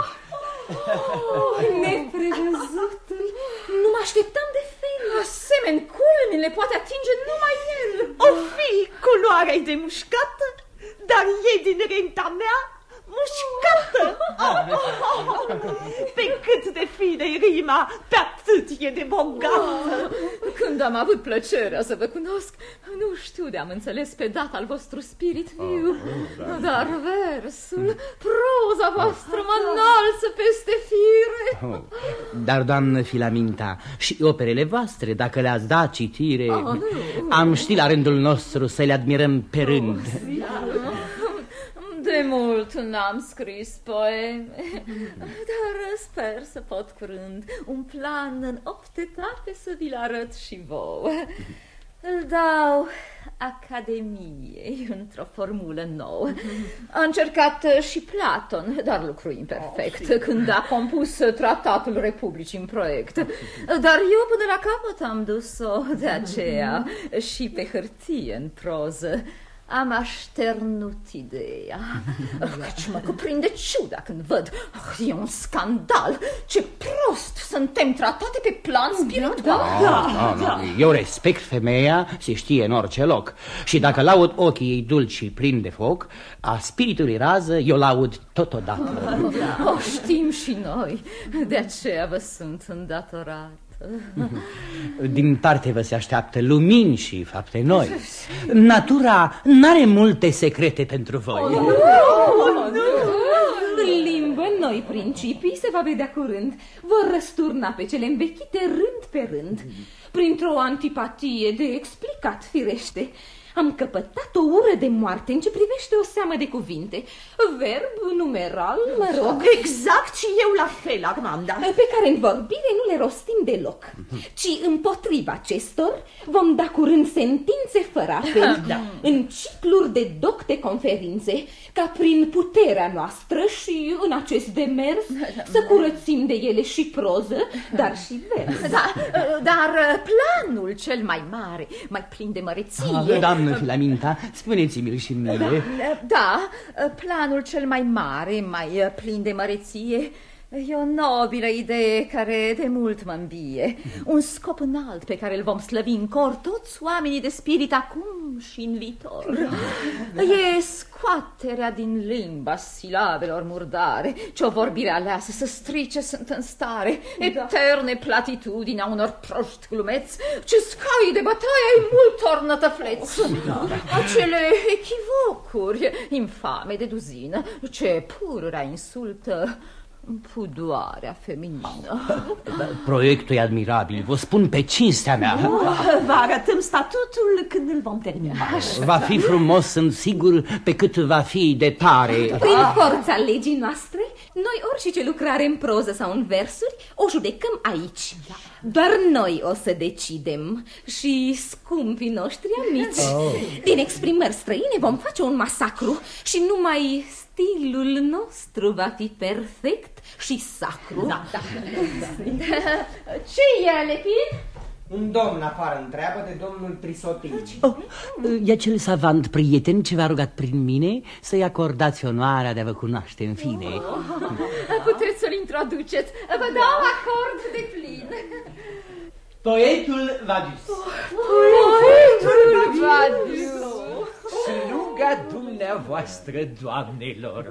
Neprevăzutul, nu mă așteptam de fel. Asemeni culmi le poate atinge numai el. O fi culoarea-i de mușcată, dar e din renta mea mușcată. Pe cât de fine-i rima, pe atât e de bogată. Când am avut plăcerea să vă cunosc, nu știu de-am înțeles pe data al vostru spirit viu, dar versul, proza voastră mă înalță peste fire. Dar, doamnă Filaminta, și operele voastre, dacă le-ați dat citire, am ști la rândul nostru să le admirăm pe rând. De mult n-am scris poeme, dar sper să pot curând un plan în 8 etape să vi-l arăt și vouă. Îl dau Academiei într-o formulă nouă. A încercat și Platon, dar lucru imperfect, când a compus Tratatul Republicii în proiect. Dar eu până la capăt am dus-o, de aceea și pe hârtie în proză. Am așternut ideea. Căci mă cuprinde ciuda când văd. E un scandal. Ce prost suntem tratate pe plan spiritual. Eu respect femeia, se știe în orice loc. Și dacă laud ochii ei dulci și plini de foc, a spiritului rază eu laud totodată. O știm și noi. De aceea vă sunt îndatorat. Din parte vă se așteaptă lumini și fapte noi. Natura n-are multe secrete pentru voi. În limbă noi principii se va vedea curând. Vor răsturna pe cele învechite rând pe rând, printr-o antipatie de explicat firește. Am căpătat o ură de moarte în ce privește o seamă de cuvinte. Verb, numeral, mă rog. Exact, și eu la fel, Armanda. Pe care în vorbire nu le rostim deloc, ci împotriva acestor vom da curând sentințe fără apel, în cicluri de docte conferințe, ca prin puterea noastră și în acest demers să curățim de ele și proză, dar și vers. Dar planul cel mai mare, mai plin de măreție... Doamnă Filaminta, spuneți-mi-l și mie. Da, planul cel mai mare, mai plin de măreție, e o nobilă idee care de mult mă îmbie. Un scop înalt pe care îl vom slăvi în cor toți oamenii de spirit acum și în viitor. E scoaterea din limba silabelor murdare, ce o vorbire aleasă să strice sunt în stare. Eterne platitudini a unor proști glumeți, ce scai de bătaie ai multor nătăfleți. Acele echivocuri infame de duzină, ce pururea insultă pudoarea feminină. Proiectul e admirabil, vă spun pe cinstea mea. Vă arătăm statutul când îl vom termina. Va fi frumos, sunt sigur, pe cât va fi de tare. Prin forța legii noastre, Noi orice lucrare în proză sau în versuri o judecăm aici. Doar noi o să decidem. Și scumpii noștri amici, din exprimări străine vom face un masacru. Și numai stilul nostru va fi perfect și sacru. Ce e, Lepin? Un domn afară întreabă de domnul Trisotin. E acel savant prieten ce v-a rugat prin mine să-i acordați onoarea de a vă cunoaște în fine. Puteți să-l introduceți. Vă dau acord de plin. Poetul Vadius. Poetul Vadius. Sluga dumneavoastră, doamnelor.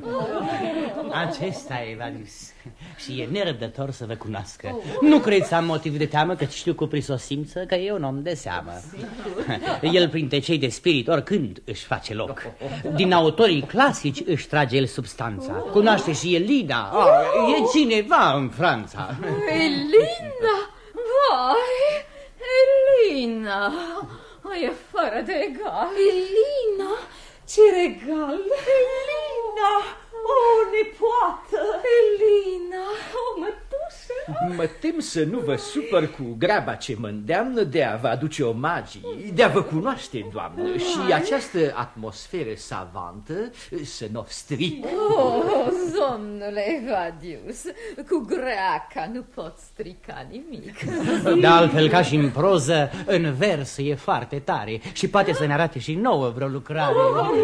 Acesta e Vadius și e nerăbdător să vă cunoască. Nu cred să am motiv de teamă, că știu cu prisosimță că e un om de seamă. El printre cei de spirit oricând își face loc. Din autorii clasici își trage el substanța. Cunoaște și Elina. E cineva în Franța. Elina? Vai, Elina! E fără de egal. Elina? Ce regal! Elina! O, nepoată! Elina! O mătușă! Mă tem să nu vă supăr cu graba ce mă îndeamnă de a vă aduce omagii, de a vă cunoaște, doamnă, și această atmosferă savantă să nu o stric. Domnule Vadius, cu greaca nu pot strica nimic. De altfel, ca și în proză, în vers e foarte tare și poate să ne arate și nouă vreo lucrare.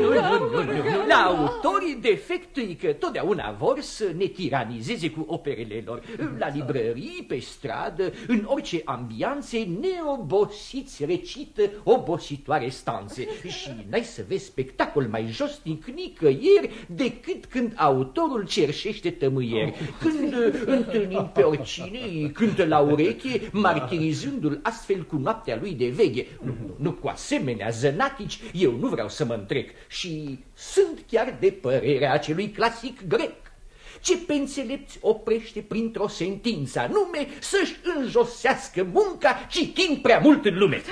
La autorii defectului că totdeauna vor să ne tiranizeze cu operele lor. La librării, pe stradă, în orice ambianțe, neobosiți recită obositoare stanțe. Și n-ai să vezi spectacol mai josnic nicăieri decât când autorul cerșește tămâieri. Când întâlnim pe oricine, îi cântă la ureche, martirizându-l astfel cu noaptea lui de veche. Nu cu asemenea zănatici, eu nu vreau să mă întrec. Și sunt chiar de părerea acelui clasic grec, ce pe înțelepți oprește printr-o sentință, anume să-și înjosească munca citind prea mult în lume.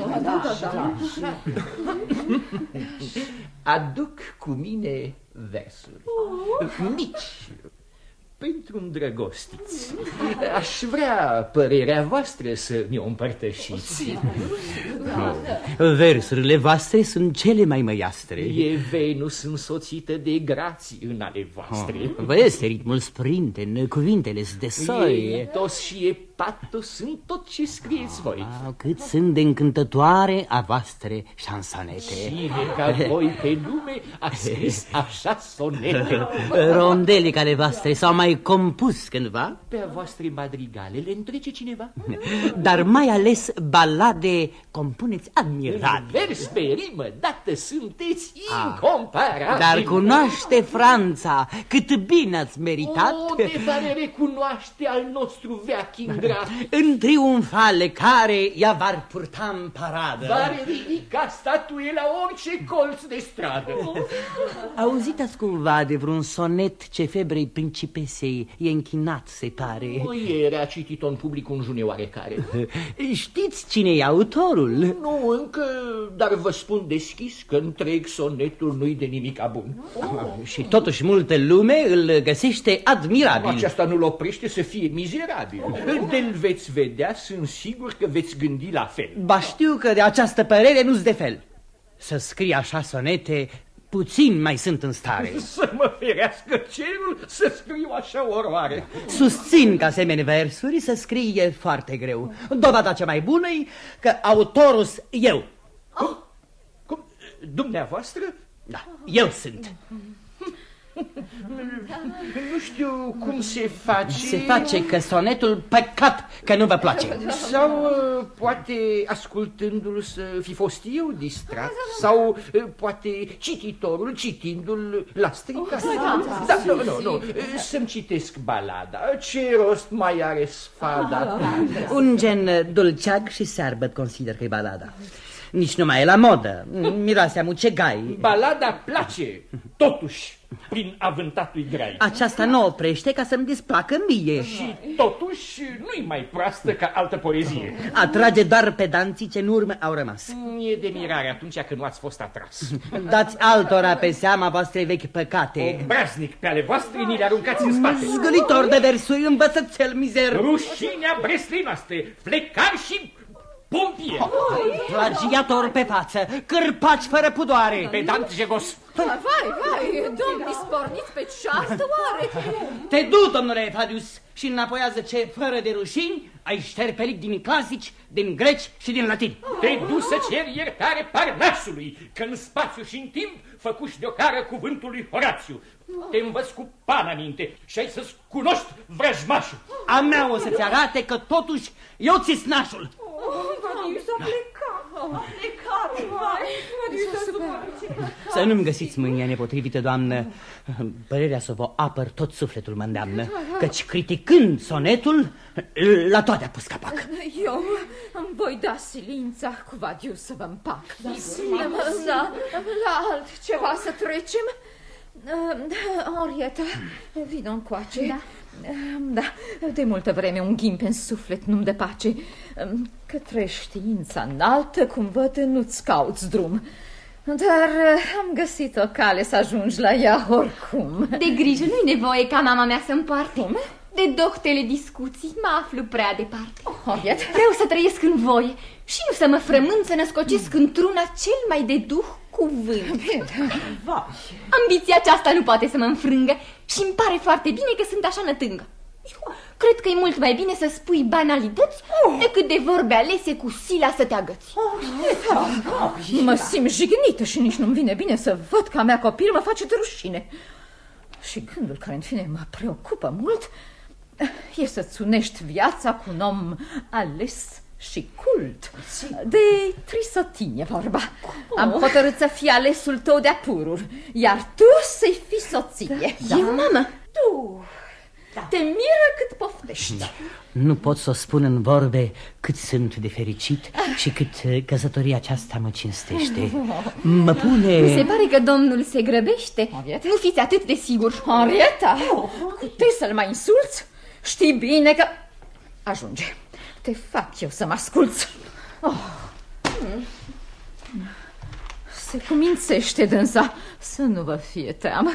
Aduc cu mine versuri mici pentru îndrăgostiți. Aș vrea părerea voastră să mi-o împărtășiți. Versurile voastre sunt cele mai măiastre. E Venus însoțită de grații în ale voastre. Vă este ritmul sprinten, cuvintele-s de soi. E tos și e patos în tot ce scrieți voi. Cât sunt de încântătoare a voastre șansonete. Cine ca voi pe lume a scris așa sonete? Rondele ale voastre s-au mai compus cândva? Pe a voastre madrigale le întrece cineva? Dar mai ales balade compuneți admirabil. Vers pe rimă dată sunteți incomparabil. Dar cunoaște Franța, cât bine ați meritat. O, de pare recunoaște al nostru veac ingrat. În triumfale care ea v-ar purta în paradă. V-ar ridica statuie la orice colț de stradă. Auziți cumva de vreun sonet ce febrei principesei e închinat, se pare? Ieri a citit-o în public un june oarecare. Știți cine e autorul? Nu încă, dar vă spun deschis că întreg sonetul nu-i de nimica bun. Și totuși multă lume îl găsește admirabil. Aceasta nu-l oprește să fie mizerabil. De-l veți vedea, sunt sigur că veți gândi la fel. Ba știu că de această părere nu-s de fel. Să scrie așa sonete, puțin mai sunt în stare. Să mă ferească cerul să scriu așa oroare. Susțin că asemenea versuri să scrie foarte greu. Dovada cea mai bună e că autorul eu. Cum? Dumneavoastră? Da, eu sunt. Nu știu cum se face. Se face că sonetul păcat că nu vă place. Sau poate ascultându-l să fi fost eu distrat. Sau poate cititorul citindu-l la stricat. Nu, să-mi citesc balada. Ce rost mai are sfada? Un gen dulceag și searbăt consider că e balada. Nici nu mai e la modă. Miroase a mucegai. Balada place, totuși, prin avântatul grai. Aceasta nu oprește ca să-mi displacă mie. Și totuși nu-i mai proastă ca altă poezie. Atrage doar pe danții ce în urmă au rămas. E de mirare atunci când nu ați fost atras. Dați altora pe seama voastre vechi păcate. Obraznic pe ale voastre ni le aruncați în spate. Zgâlitor de versuri, învățățel mizer. Rușinea Breslei noastre, flecari și pompieri. Plagiator pe față, cârpaci fără pudoare. Pedant jegos. Vai, domnii, sporniți pe ceastă oare? Te du, domnule Evadius, și înapoiază ce, fără de rușini, ai șterpelit din clasici, din greci și din latini. Te du să ceri iertare Parnasului, că în spațiu și în timp făcuși de o cară cuvântul lui Horațiu. Te învăț cu pana minte și ai să-ți cunoști vrăjmașul. A mea o să-ți arate că totuși eu ți snașul. Să nu-mi găsiți mânia nepotrivită, doamnă. Părerea să vă apăr tot sufletul mă îndeamnă, căci criticând sonetul, la toate a pus capac. Eu îmi voi da silința cu Vadiu să vă împac. La altceva să trecem. Henrietta, vină încoace. Da, de multă vreme un ghimp în suflet nu-mi dă pace. Către știința înaltă, cum văd, nu-ți cauți drum. Dar am găsit o cale să ajungi la ea oricum. De grijă, nu-i nevoie ca mama mea să împarte. De doctele discuții mă aflu prea departe. Vreau să trăiesc în voi și nu să mă frământ să născocesc într-una cel mai de duh cuvânt. Ambiția aceasta nu poate să mă înfrângă și îmi pare foarte bine că sunt așa nătângă. Cred că e mult mai bine să spui banalități decât de vorbe alese cu sila să te agăți. Mă simt jignită și nici nu-mi vine bine să văd că a mea copil mă face de rușine. Și gândul care în fine mă preocupă mult e să-ți unești viața cu un om ales și cult. De Trisotini e vorba. Am hotărât să fii alesul tău de-a pururi, iar tu să-i fii soție. Eu, mamă? Tu te miră cât poftești. Nu pot să o spun în vorbe cât sunt de fericit și cât căsătoria aceasta mă cinstește. Mă pune... Mi se pare că domnul se grăbește. Nu fiți atât de sigur. Henrietta, puteți să-l mai insulți? Știi bine că... Ajunge. Te fac eu să mă asculți. Se cumințește dânsa. Să nu vă fie teamă.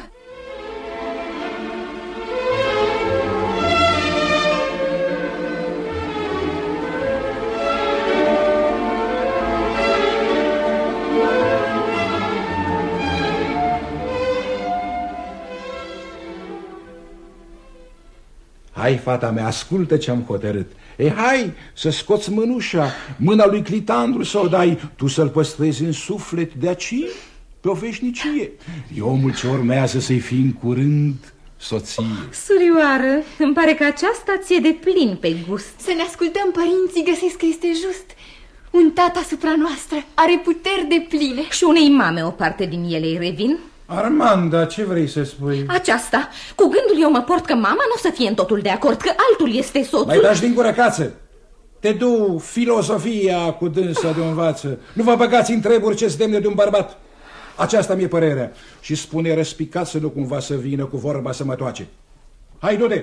Hai, fata mea, ascultă ce-am hotărât. Hai să scoți mânușa, mâna lui Clitandru să o dai, tu să-l păstrezi în suflet de aici pe o veșnicie. E omul ce urmează să-i fii în curând soție. Surioară, îmi pare că aceasta ți-e de plin pe gust. Să ne ascultăm, părinții găsesc că este just. Un tată asupra noastră are puteri de pline. Și unei mame o parte din ele îi revin. Armanda, ce vrei să spui? Aceasta, cu gândul eu mă port că mama nu o să fie în totul de acord, că altul este soțul. Mai dași din gură, cață. Te du filozofia cu dânsa de învață. Nu vă băgați în treburi ce-ți demne de un bărbat. Aceasta mi-e părerea. Și spune răspicat să nu cumva să vină cu vorba să mă toace. Hai, du-te!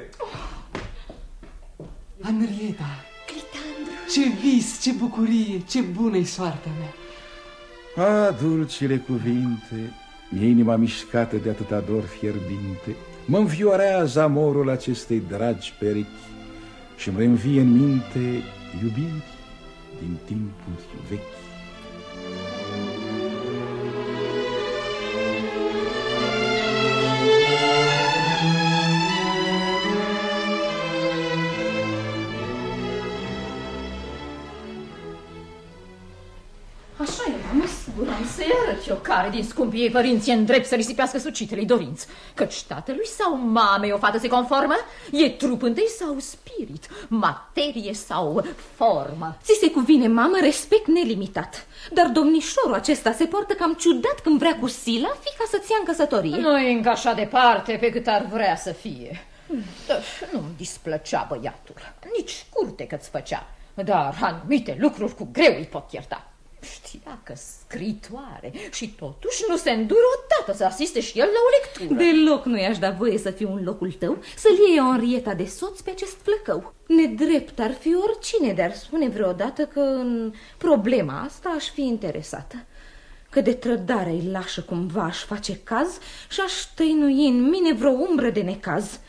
Henrietta, Clitandru, ce vis, ce bucurie, ce bună-i soarta mea. Dulcile cuvinte, mi-e inima mișcată de atâta dor fierbinte. Mă înviorează amorul acestei dragi perechi și îmi reînvie în minte iubiri din timpuri vechi. Așa e, mamă, siguram să-i arăt eu care din scumpii ei părinți e îndrept să risipească sucitele-i dorinți. Căci tatălui sau mamei o fată se conformă? E trup întâi sau spirit? Materie sau formă? Ți se cuvine, mamă, respect nelimitat. Dar domnișorul acesta se poartă cam ciudat când vrea cu sila fiica să-ți ia în căsătorie. Nu-i încă așa departe pe cât ar vrea să fie. Nu-mi displăcea băiatul, nici curte că-ți făcea. Dar anumite lucruri cu greu îi pot ierta. Știa că scritoare și totuși nu se îndură odată să asiste și el la o lectură. Deloc nu i-aș da voie să fiu în locul tău, să-l iei Henrieta de soț pe acest flăcău. Nedrept ar fi oricine de-ar spune vreodată că în problema asta aș fi interesată, că de trădarea-i lașă cumva aș face caz și aș tăinui în mine vreo umbră de necaz.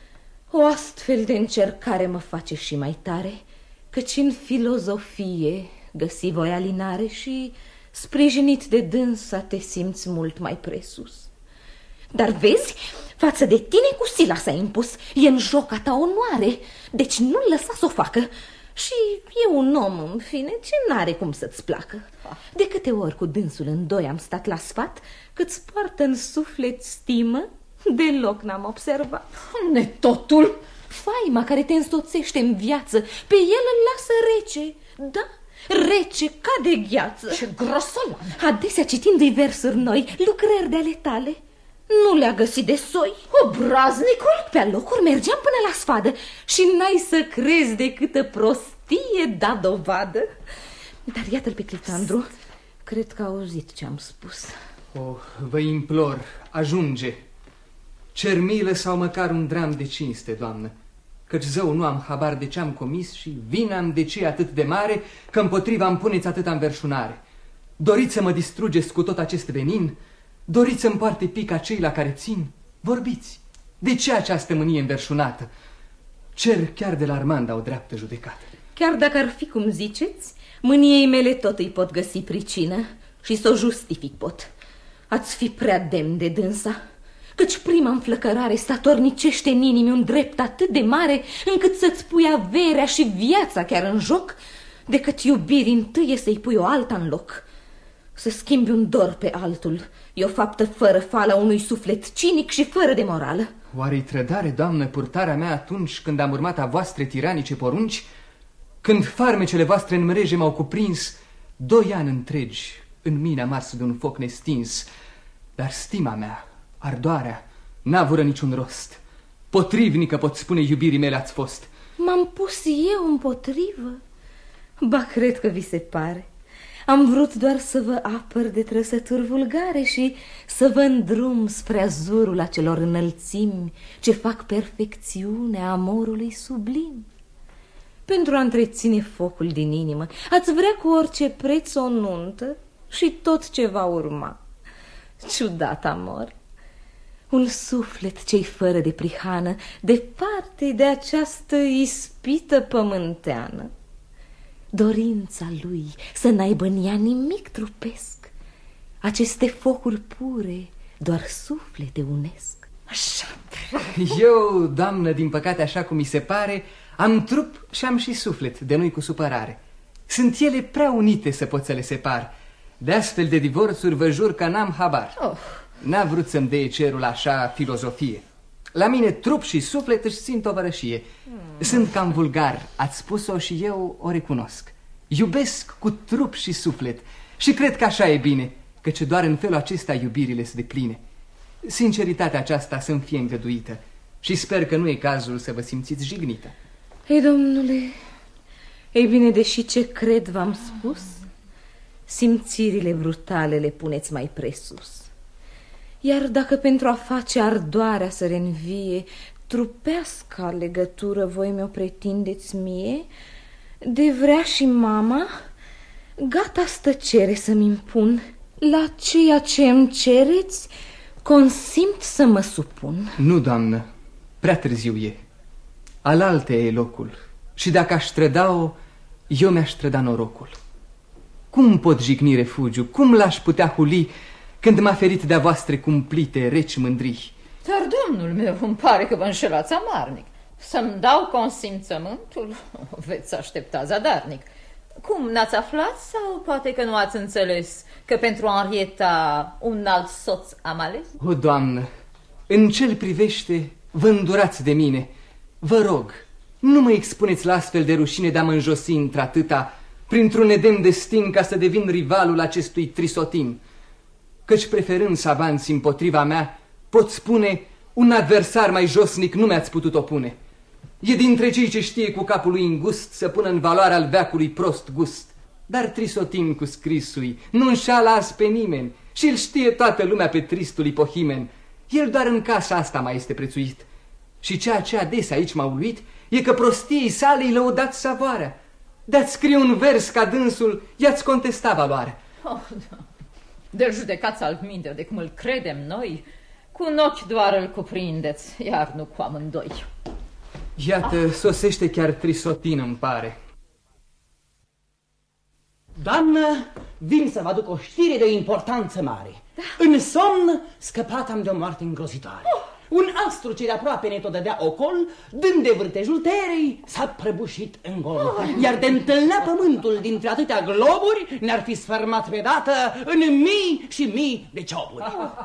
O astfel de încercare mă face și mai tare, căci în filozofie găsi voi alinare și, sprijinit de dânsa, te simți mult mai presus. Dar vezi, față de tine cu sila s-a impus, e în joc a ta onoare, deci nu-l lăsa să o facă. Și e un om, în fine, ce n-are cum să-ți placă. De câte ori cu dânsul în doi am stat la sfat, că-ți poartă în suflet stimă, deloc n-am observat. Netotul! Faima care te însoțește în viață, pe el îl lasă rece, da, rece ca de gheață. Ce grosolan! Adesea citindu-i versuri noi, lucrări de-ale tale, nu le-a găsit de soi. Obraznicul? Pe alocuri mergeam până la sfadă și n-ai să crezi de câtă prostie da dovadă. Dar iată-l pe Clitandru, cred că a auzit ce am spus. Oh, vă implor, ajunge. Cer milă sau măcar un dram de cinste, doamnă, căci zău nu am habar de ce am comis și vina-mi de ce atât de mare, că împotriva îmi puneți atâta înverșunare. Doriți să mă distrugeți cu tot acest venin? Doriți să împarte pica cei la care țin? Vorbiți, de ce această mânie înverșunată? Cer chiar de la Armanda o dreaptă judecată. Chiar dacă ar fi cum ziceți, mâniei mele tot îi pot găsi pricină și să o justific pot. Ați fi prea demn de dânsa, căci prima înflăcărare statornicește în inimi un drept atât de mare, încât să-ți pui averea și viața chiar în joc, decât iubirii întâie să-i pui o alta în loc. Să schimbi un dor pe altul e o faptă fără fală unui suflet cinic și fără de morală. Oare-i trădare, doamnă, purtarea mea atunci când am urmat a voastre tiranice porunci? Când farmecele voastre în mreje m-au cuprins, 2 ani întregi în mine am ars de un foc nestins. Dar stima mea, ardoarea, n-avură niciun rost. Potrivnică, pot spune, iubirii mele ați fost. M-am pus eu împotrivă? Ba, cred că vi se pare. Am vrut doar să vă apăr de trăsături vulgare și să vă îndrum spre azurul acelor înălțimi ce fac perfecțiunea amorului sublim. Pentru a întreține focul din inimă, ați vrea cu orice preț o nuntă și tot ce va urma. Ciudat amor! Un suflet ce-i fără de prihană, departe de această ispită pământeană. Dorința lui să n-aibă în ea nimic trupesc. Aceste focuri pure doar suflete unesc. Așa, eu, doamnă, din păcate, așa cum mi se pare, am trup și am și suflet, de nu-i cu supărare. Sunt ele prea unite să pot să le separ. De astfel de divorțuri vă jur că n-am habar. N-a vrut să-mi dee cerul așa filozofie. La mine trup și suflet își țin tovărășie. Sunt cam vulgar, ați spus-o și eu o recunosc. Iubesc cu trup și suflet și cred că așa e bine, căci doar în felul acesta iubirile se depline. Sinceritatea aceasta să-mi fie îngăduită și sper că nu e cazul să vă simțiți jignită. Ei, domnule, ei bine, deși ce cred v-am spus, simțirile brutale le puneți mai presus. Iar dacă pentru a face ardoarea să reînvie, trupească legătură voi mi-o pretindeți mie, de vrea și mama, gata stăcere să-mi impun. La ceea ce îmi cereți, consimt să mă supun. Nu, doamnă, prea târziu e. Alalte e locul și dacă aș trăda-o, eu mi-aș trăda norocul. Cum pot jigni refugiu, cum l-aș putea huli când m-a ferit de-a voastre cumplite reci mândrii? Dar, domnul meu, îmi pare că vă înșelați amarnic. Să-mi dau consimțământul? Veți aștepta zadarnic. Cum, n-ați aflat sau poate că nu ați înțeles că pentru Henrieta un alt soț am ales? O, doamnă, în ce-l privește, vă îndurați de mine. Vă rog, nu mă expuneți la astfel de rușine de a mă înjosi într-atâta printr-un nedemn destin ca să devin rivalul acestui trisotin. Căci preferând să avanți împotriva mea, pot spune, un adversar mai josnic nu mi-ați putut opune. E dintre cei ce știe cu capul lui îngust să pună în valoare al veacului prost gust. Dar Trisotin cu scrisui nu înșeală pe nimeni și îl știe toată lumea pe tristul Ipohimen. El doar în casa asta mai este prețuit. Și ceea ce adesea aici m-a uluit e că prostiei sale îi lăudați savoarea. De-ați scrie un vers ca dânsul, i-ați contesta valoarea. Oh, da. De-l judecați altminte de cum îl credem noi, cu un ochi doar îl cuprindeți, iar nu cu amândoi. Iată, sosește chiar Trisotin, îmi pare. Doamnă, vin să vă aduc o știre de o importanță mare. Da. În somn scăpat am de o moarte îngrozitoare. Un astru ce de aproape ne tot dădea ocol, dând de vârtejul terei, s-a prăbușit în gol. Iar de întâlnea pământul dintre atâtea globuri, ne-ar fi sfărmat pe dată în mii și mii de cioburi.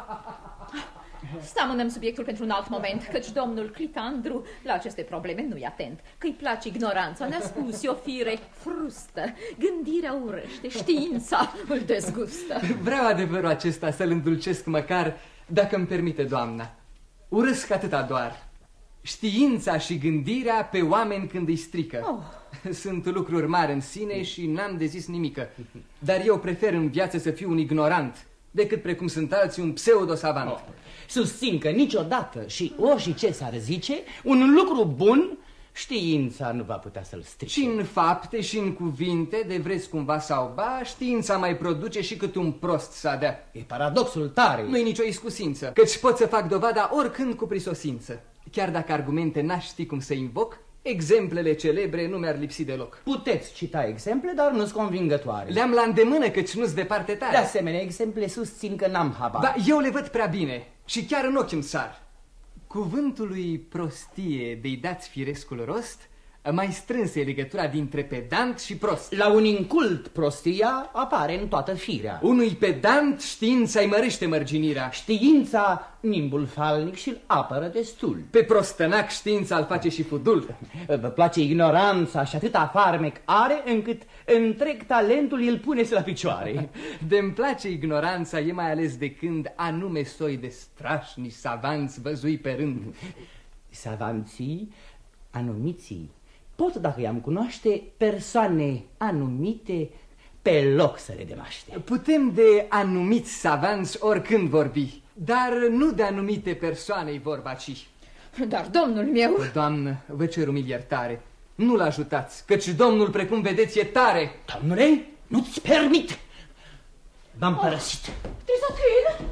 Să amânăm subiectul pentru un alt moment, căci domnul Clitandru la aceste probleme nu-i atent. Că-i place ignoranța, ne-a spus, e o fire frustă, gândirea urăște, știința îl dezgustă. Vreau adevărul acesta să-l îndulcesc măcar, dacă îmi permite, doamna. Urăsc atâta doar. Știința și gândirea pe oameni când îi strică. Sunt lucruri mari în sine și n-am de zis nimică. Dar eu prefer în viață să fiu un ignorant decât pseudo sunt alții un pseudo-savant. Susțin că niciodată și orice s-ar zice, un lucru bun știința nu va putea să-l strice. Și în fapte și în cuvinte, de vreți cumva sau ba, știința mai produce și cât un prost să dea. E paradoxul tare. Nu-i nicio iscusință, căci pot să fac dovada oricând cu prisosință. Chiar dacă argumente n-aș ști cum să invoc, exemplele celebre nu mi-ar lipsi deloc. Puteți cita exemple, dar nu-s convingătoare. Le-am la îndemână, căci nu-s departe tare. De asemenea, exemple susțin că n-am habar. Ba, eu le văd prea bine și chiar în ochi îmi sar. Cuvântului prostie de-i dați firescul rost, mai strânsă e legătura dintre pedant și prost. La un incult prostia apare în toată firea. Unui pedant știința îi mărește mărginirea. Știința nimbul falnic și-l apără destul. Pe prostănac știința îl face și fudul. Vă place ignoranța și atâta farmec are încât întreg talentul îl pune la picioare. De-mi place ignoranța e mai ales de când anume soi de strașni savanți văzui pe rând. Savanții, anumiții, pot, dacă i-am cunoaște, persoane anumite pe loc să le demaște. Putem de anumiți savanți oricând vorbi, dar nu de anumite persoane-i vorba, ci... Dar, domnul meu... Doamnă, vă cer umil iertare. Nu-l ajutați, căci domnul, precum vedeți, e tare. Domnule, nu-ți permit. V-am părăsit. Trisotin!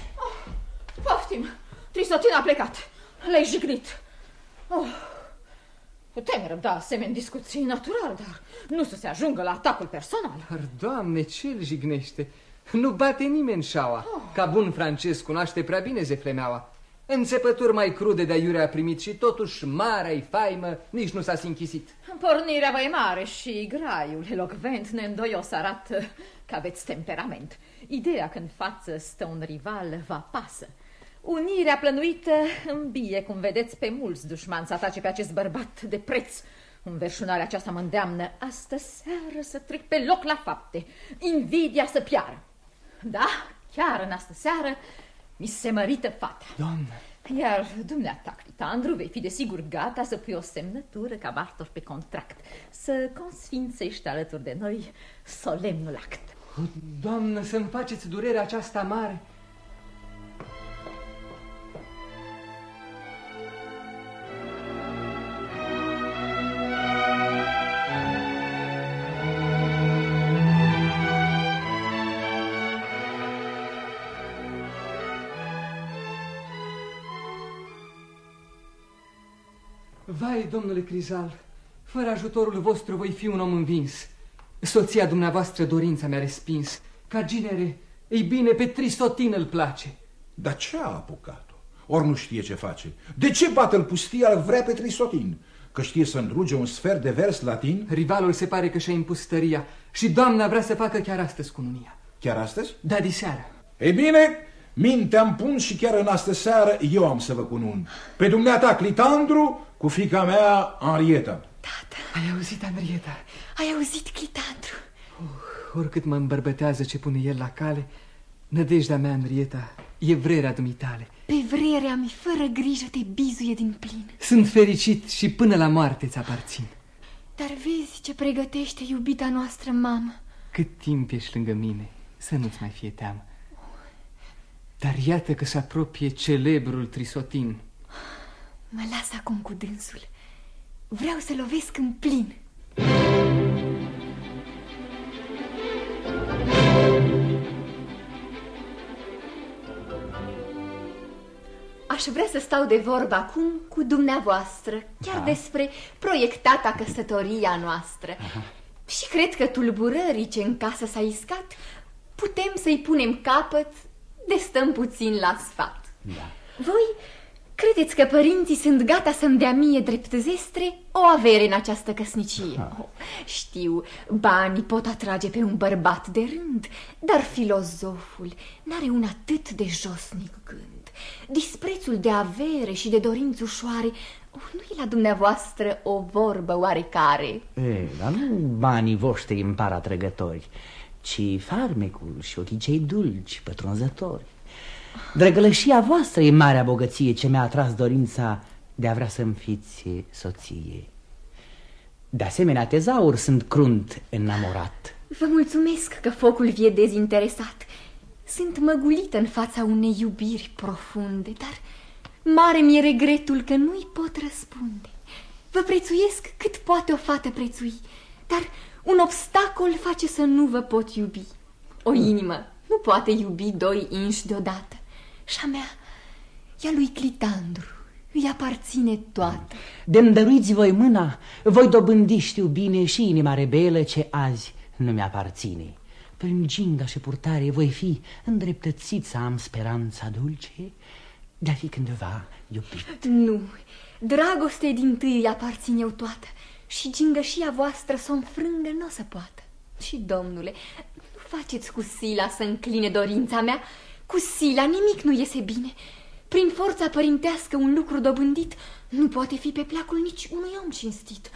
Poftim, Trisotin a plecat. L-ai jignit. Putem răbda asemenea discuții natural, dar nu să se ajungă la atacul personal. Dar, Doamne, ce îl jignește? Nu bate nimeni șaua. Ca bun francez cunoaște prea bine zeflemeaua. Înțepături mai crude de aiurea a primit și totuși marea-i faimă nici nu s-a sinchisit. Pornirea vă e mare și graiul elocvent neîndoios arată că aveți temperament. Ideea că în față stă un rival vă apasă. Unirea plănuită îmbie, cum vedeți, pe mulți dușmani să atace pe acest bărbat de preț. Înverșunarea aceasta mă îndeamnă astă seară să trec pe loc la fapte, invidia să piară. Da, chiar în astă seară mi se mărită fata. Doamnă! Iar dumneata, Clitandru, vei fi desigur gata să pui o semnătură ca martor pe contract, să consfințești alături de noi solemnul act. Doamnă, să-mi faceți durerea aceasta mare. Vai, domnule Crizal, fără ajutorul vostru voi fi un om învins. Soția dumneavoastră dorința mi-a respins. Ca ginere, ei bine, pe Trisotin îl place. Dar ce a apucat-o? Ori nu știe ce face. De ce bată-l pustia vrea pe Trisotin? Că știe să îndruge un sfert de vers latin? Rivalul se pare că și-a impus stăria și doamna vrea să facă chiar astăzi cununia. Chiar astăzi? Da, diseară. Ei bine, mintea-mi pun și chiar în astă seară eu am să vă cunun. Pe dumneata Clitandru cu fiica mea Henrieta. Tată! Ai auzit, Henrieta? Ai auzit, Clitandru? Oricât mă îmbărbătează ce pune el la cale, nădejdea mea, Henrieta, e vrerea dumitale. Pe vrerea mi, fără grijă, te bizuie din plin. Sunt fericit și până la moarte ți aparțin. Dar vezi ce pregătește iubita noastră mamă. cât timp ești lângă mine, să nu-ți mai fie teamă. Dar iată că se apropie celebrul Trisotin. Mă las acum cu dânsul. Vreau să lovesc în plin. Aș vrea să stau de vorbă acum cu dumneavoastră, chiar despre proiectata căsătoria noastră. Și cred că tulburării ce în casă s-a iscat putem să-i punem capăt de stăm puțin la sfat. Voi credeți că părinții sunt gata să-mi dea mie drept zestre o avere în această căsnicie? Știu, banii pot atrage pe un bărbat de rând, dar filozoful n-are un atât de josnic gând. Disprețul de avere și de dorinți ușoare nu e la dumneavoastră o vorbă oarecare? Dar nu banii voștri îmi par atrăgători, ci farmecul și ochii cei dulci, pătrunzători. Drăgălășia voastră e marea bogăție ce mi-a atras dorința de a vrea să-mi fiți soție. De asemenea, tezaur sunt crunt enamorat. Vă mulțumesc că focul vie dezinteresat. Sunt măgulită în fața unei iubiri profunde, dar mare mi-e regretul că nu-i pot răspunde. Vă prețuiesc cât poate o fată prețui, dar un obstacol face să nu vă pot iubi. O inimă nu poate iubi doi inși deodată. Și-a mea, ea lui Clitandru, îi aparține toată. De-mi dăruiți voi mâna, voi dobândi, știu bine, și inima rebelă ce azi nu mi-aparține. Prin ginga și purtare voi fi îndreptățit să am speranța dulce de a fi cândva iubit. Nu, dragostea dintâi îi aparțin eu toată și gingășia voastră să o înfrângă n-o să poată. Și, domnule, nu faceți cu sila să încline dorința mea. Cu sila nimic nu iese bine. Prin forța părintească un lucru dobândit nu poate fi pe placul nici unui om cinstit.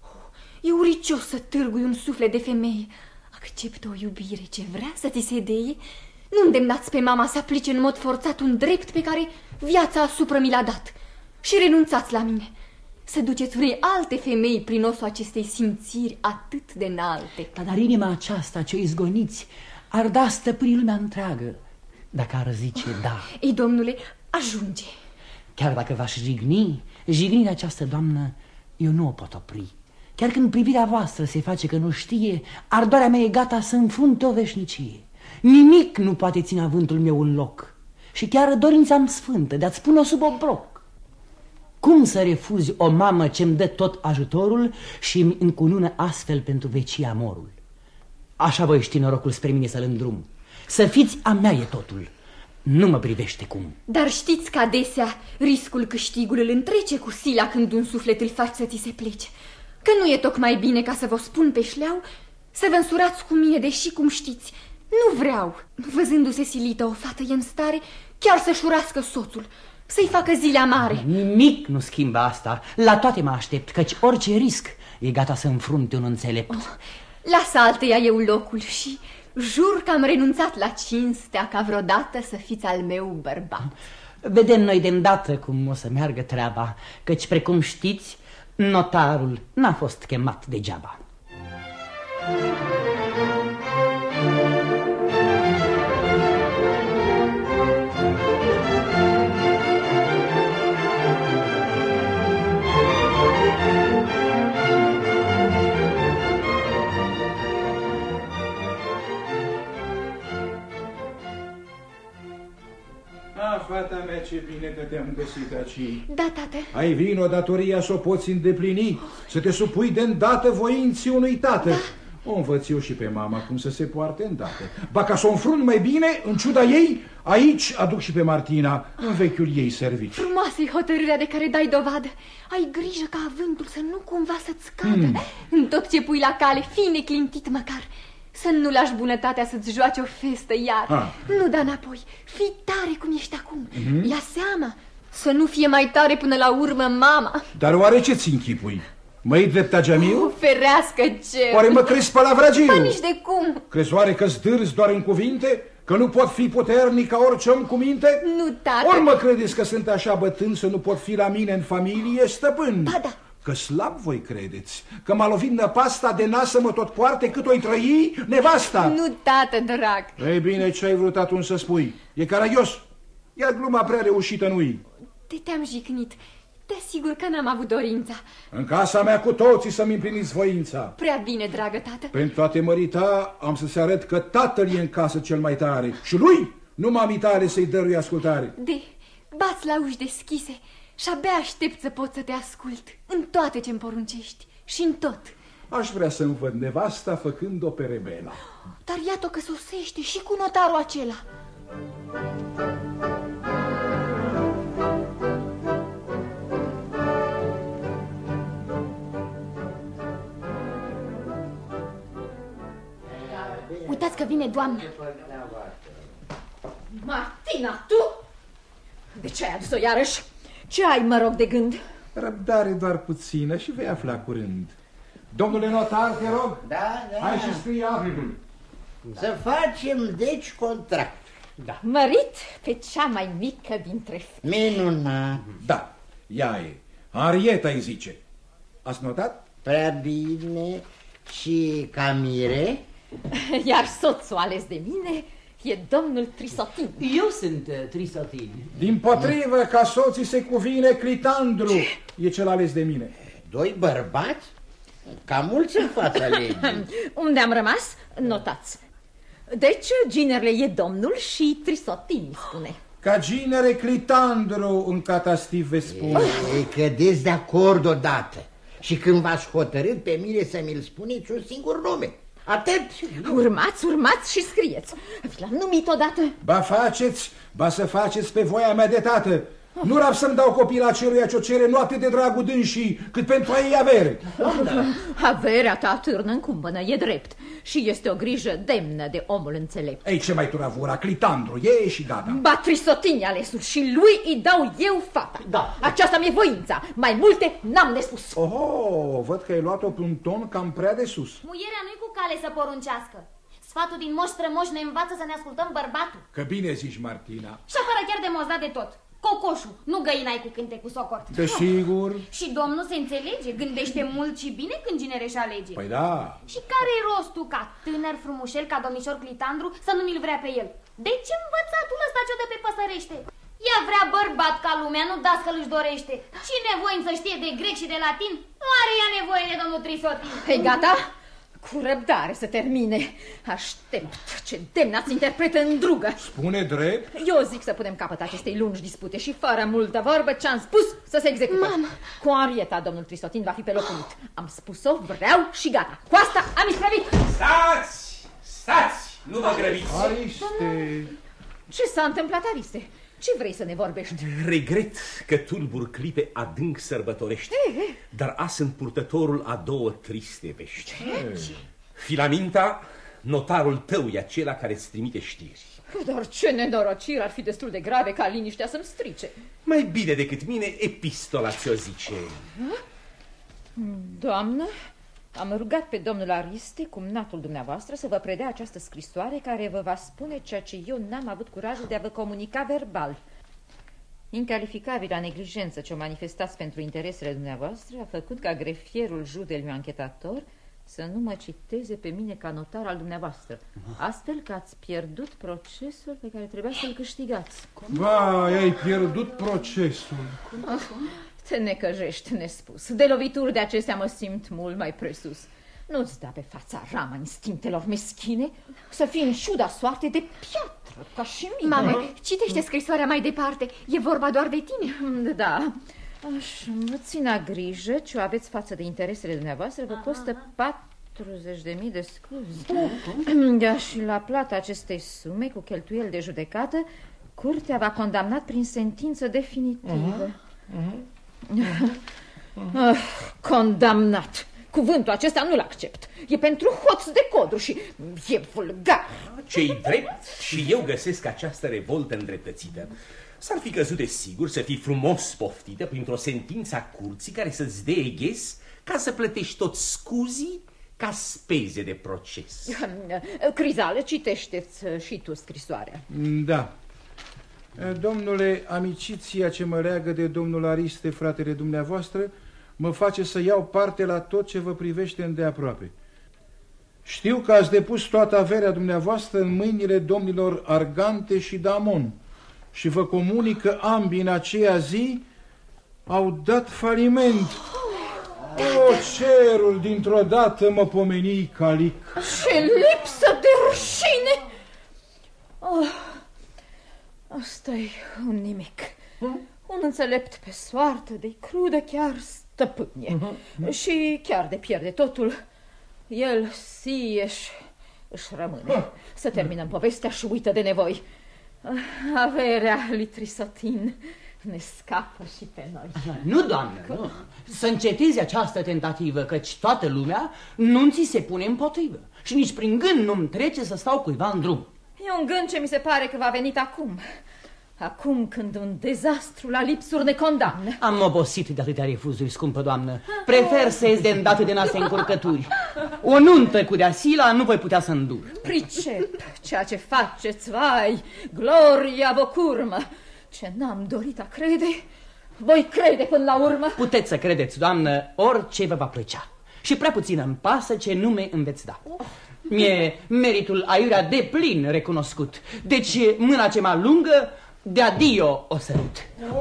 E uricios să târgui un suflet de femeie. Acceptă o iubire ce vrea să ți se deie. Nu îndemnați pe mama să aplice în mod forțat un drept pe care viața asupra mi l-a dat. Și renunțați la mine. Să duceți unei alte femei prin osul acestei simțiri atât de înalte. Dar inima aceasta ce izgoniți ar da stăpâni lumea întreagă dacă ar zice da. Ei, domnule, ajunge. Chiar dacă v-aș jigni, jignirea această, doamnă, eu nu o pot opri. Chiar când privirea voastră se face că nu știe, ardoarea mea e gata să înfrunte o veșnicie. Nimic nu poate ține avântul meu în loc. Și chiar dorința-mi sfântă de a-ți pune-o sub obroc. Cum să refuzi o mamă ce-mi dă tot ajutorul și îmi încunună astfel pentru vecie amorul? Așa voi ști norocul spre mine să-l îndrum. Să fiți a mea e totul. Nu mă privește cum. Dar știți că adesea riscul câștigului îl întrece cu sila când un suflet îl faci să ți se plece. Că nu e tocmai bine, ca să vă spun pe șleau, să vă însurați cu mine, deși, cum știți, nu vreau. Văzându-se silită o fată e în stare chiar să-și urască soțul, să-i facă zile amare. Nimic nu schimbă asta. La toate mă aștept, căci orice risc e gata să înfrunte un înțelept. Lasă alteia eu locul și jur că am renunțat la cinstea ca vreodată să fiți al meu bărbat. Vedem noi de-ndată cum o să meargă treaba, căci, precum știți, notarul n-a fost chemat degeaba. Fata mea, ce bine că te-am găsit aici. Da, tată. Ai vino datoria să o poți îndeplini, să te supui de îndată voinții unui tată. Da. O învăț eu și pe mama cum să se poarte îndată. Ba ca să o înfrunt mai bine, în ciuda ei, aici aduc și pe Martina, în vechiul ei serviciu. Frumoasă-i hotărârea de care dai dovadă. Ai grijă ca avântul să nu cumva să-ți cadă. În tot ce pui la cale, fii neclintit măcar. Să nu lași bunătatea să-ți joace o festă iar. Nu da înapoi, fii tare cum ești acum. Ia seama, să nu fie mai tare până la urmă mama. Dar oare ce-ți închipui? Mă-i drept Agemiu? Ferească ce? Oare mă crezi palavragiu? Ba nici de cum. Crezi oare că zdârzi doar în cuvinte? Că nu pot fi puternic ca orice om cu minte? Nu, tată. Ori mă credeți că sunt așa bătân să nu pot fi la mine în familie stăpân? Ba da. Că slab voi credeți, că m-a lovit năpasta de nas să mă tot poarte cât o-i trăi nevasta. Nu, tată drag. Ei bine, ce ai vrut atunci să spui? E caragios, iar gluma prea reușită nu-i. Te-am jignit. Te asigur că n-am avut dorința. În casa mea cu toții să-mi împliniți voința. Prea bine, dragă tată. Pentru a te mărita am să se arăt că tatăl e în casă cel mai tare. Și lui nu m-am mitale să-i dărui ascultare. Bați la uși deschise și abia aștept să pot să te ascult în toate ce-mi poruncești și în tot. Aș vrea să-mi văd nevasta făcând-o pe rebela. Dar iată că sosește și cu notarul acela. Uitați că vine doamna. Martina, tu? De ce ai adus-o iarăși? Ce ai, mă rog, de gând? Răbdare doar puțină și vei afla curând. Domnule notar, te rog, da. hai și scrie actul. Să facem, deci, contract. Da. Mărit pe cea mai mică dintre fete. Minunat. Da, ea e. Henrieta îi zice. Ați notat? Prea bine. Și Camire? Iar soțul ales de mine e domnul Trisotin. Eu sunt Trisotin. Dimpotrivă, ca soții se cuvine, Clitandru e cel ales de mine. Doi bărbați? Cam mulți în fața legii. Unde am rămas? Notați. Deci, ginerele e domnul și Trisotin, spune. Ca ginere Clitandru în catastif vei spune. Ei, cădeți de acord odată. Și când v-ați hotărât pe mine să mi-l spuneți un singur nume. Atât. Urmați și scrieți. Vi l-am numit odată. Ba să faceți pe voia mea de tată. Nu rab să-mi dau copil aceluia ce-o cere, nu atât de dragul dânsii, cât pentru a ei avere. Averea ta târnă în cumpănă, e drept. Și este o grijă demnă de omul înțelept. Ei, ce mai turavura, Clitandru, e și gata. Ba, Trisotin alesul și lui îi dau eu fata. Da. Aceasta mi-e voința. Mai multe n-am de spus. Oho, văd că ai luat-o pe un ton cam prea de sus. Muierea nu-i cu cale să poruncească. Sfatul din moș strămoș ne învață să ne ascultăm bărbatul. Că bine zici, Martina. Și fără chiar de mozdat de tot. Cocoșul, nu găina-i cu cânte cu socort. Desigur. Și domnul se înțelege, gândește mult și bine când ginereș alege. Păi da. Și care-i rostul ca tânăr frumușel, ca domnișor Clitandru, să nu mi-l vrea pe el? De ce învățatul ăsta ce-o dă pe păsărește? Ea vrea bărbat ca lumea, nu dascăl își dorește. Cine voin să știe de grec și de latin, nu are ea nevoie de domnul Trisotin. Hei, gata? Cu răbdare să termine. Aștept ce demnați interpretă în drugă. Spune drept. Eu zic să punem capăt acestei lungi dispute și fără multă vorbă ce-am spus să se execute. Mamă! Cu Henrieta, domnul Trisotin va fi pe locul lui. Am spus-o, vreau și gata. Cu asta am isprăvit. Stați! Nu vă grăbiți. Ariste. Ce s-a întâmplat, Ariste? Ce vrei să ne vorbești? Regret că tulbur clipe adânc sărbătorești, dar a sunt purtătorul a două triste vești. Filaminta, notarul tău e acela care îți trimite știri. Dar ce nenorociri, ar fi destul de grave ca liniștea să-mi strice. Mai bine decât mine, epistola ți-o zice. Doamnă, am rugat pe domnul Ariste, cumnatul dumneavoastră, să vă predea această scrisoare care vă va spune ceea ce eu n-am avut curajul de a vă comunica verbal. Incalificabilă neglijență ce o manifestați pentru interesele dumneavoastră a făcut ca grefierul judelmiu anchetator să nu mă citeze pe mine ca notar al dumneavoastră, astfel că ați pierdut procesul pe care trebuia să-l câștigați. Vai, ai pierdut procesul. Te necăjești nespus. De lovituri de acestea mă simt mult mai presus. Nu-ți da pe fața rama instinctelor meschine să fii în ciuda soarte de piatră, ca și mine. Mamă, citește scrisoarea mai departe. E vorba doar de tine. Da. Așa, mă ținea grijă ce o aveți față de interesele dumneavoastră. Vă costă 40.000 de scuze. Da, și la plata acestei sume, cu cheltuieli de judecată, curtea v-a condamnat prin sentință definitivă. Condamnat. Cuvântul acesta nu-l accept. E pentru hoț de codru și e vulgar. Ce-i drept și eu găsesc această revoltă îndreptățită. S-ar fi căzut de sigur să fii frumos poftită printr-o sentință a curții care să-ți dea eghes ca să plătești tot scuzii ca speze de proces. Crizale, citește-ți și tu scrisoarea. Da. Domnule, amiciția ce mă leagă de domnul Ariste, fratele dumneavoastră, mă face să iau parte la tot ce vă privește îndeaproape. Știu că ați depus toată averea dumneavoastră în mâinile domnilor Argante și Damon și vă comunic că ambii în aceea zi au dat faliment. O, cerul, dintr-o dată mă pomeni Calic. Ce lipsă de rușine! Oh, asta-i un nimic. Un înțelept pe soartă de crudă chiar stăpânie. Și chiar de pierde totul, el își rămâne. Să terminăm povestea și uită de nevoi. Averea lui Trisotin ne scapă și pe noi. Nu, doamnă, nu. Să încetezi această tentativă, căci toată lumea nu ți se pune împotrivă. Și nici prin gând nu-mi trece să stau cuiva în drum. E un gând ce mi se pare că va venit acum. Acum când un dezastru la lipsuri ne condamnă. Am obosit de atâtea refuzuri, scumpă doamnă. Prefer să ies de îndată din astea încurcături. O nuntă cu Deasila nu voi putea să îndur. Pricep ceea ce faceți, vai, gloria vă curmă. Ce n-am dorit a crede, voi crede până la urmă. Puteți să credeți, doamnă, orice vă va plăcea. Și prea puțin îmi pasă ce nume îmi veți da. Mie meritul aiurea de plin recunoscut. Deci mâna ce mă lungă, de adio o sărut.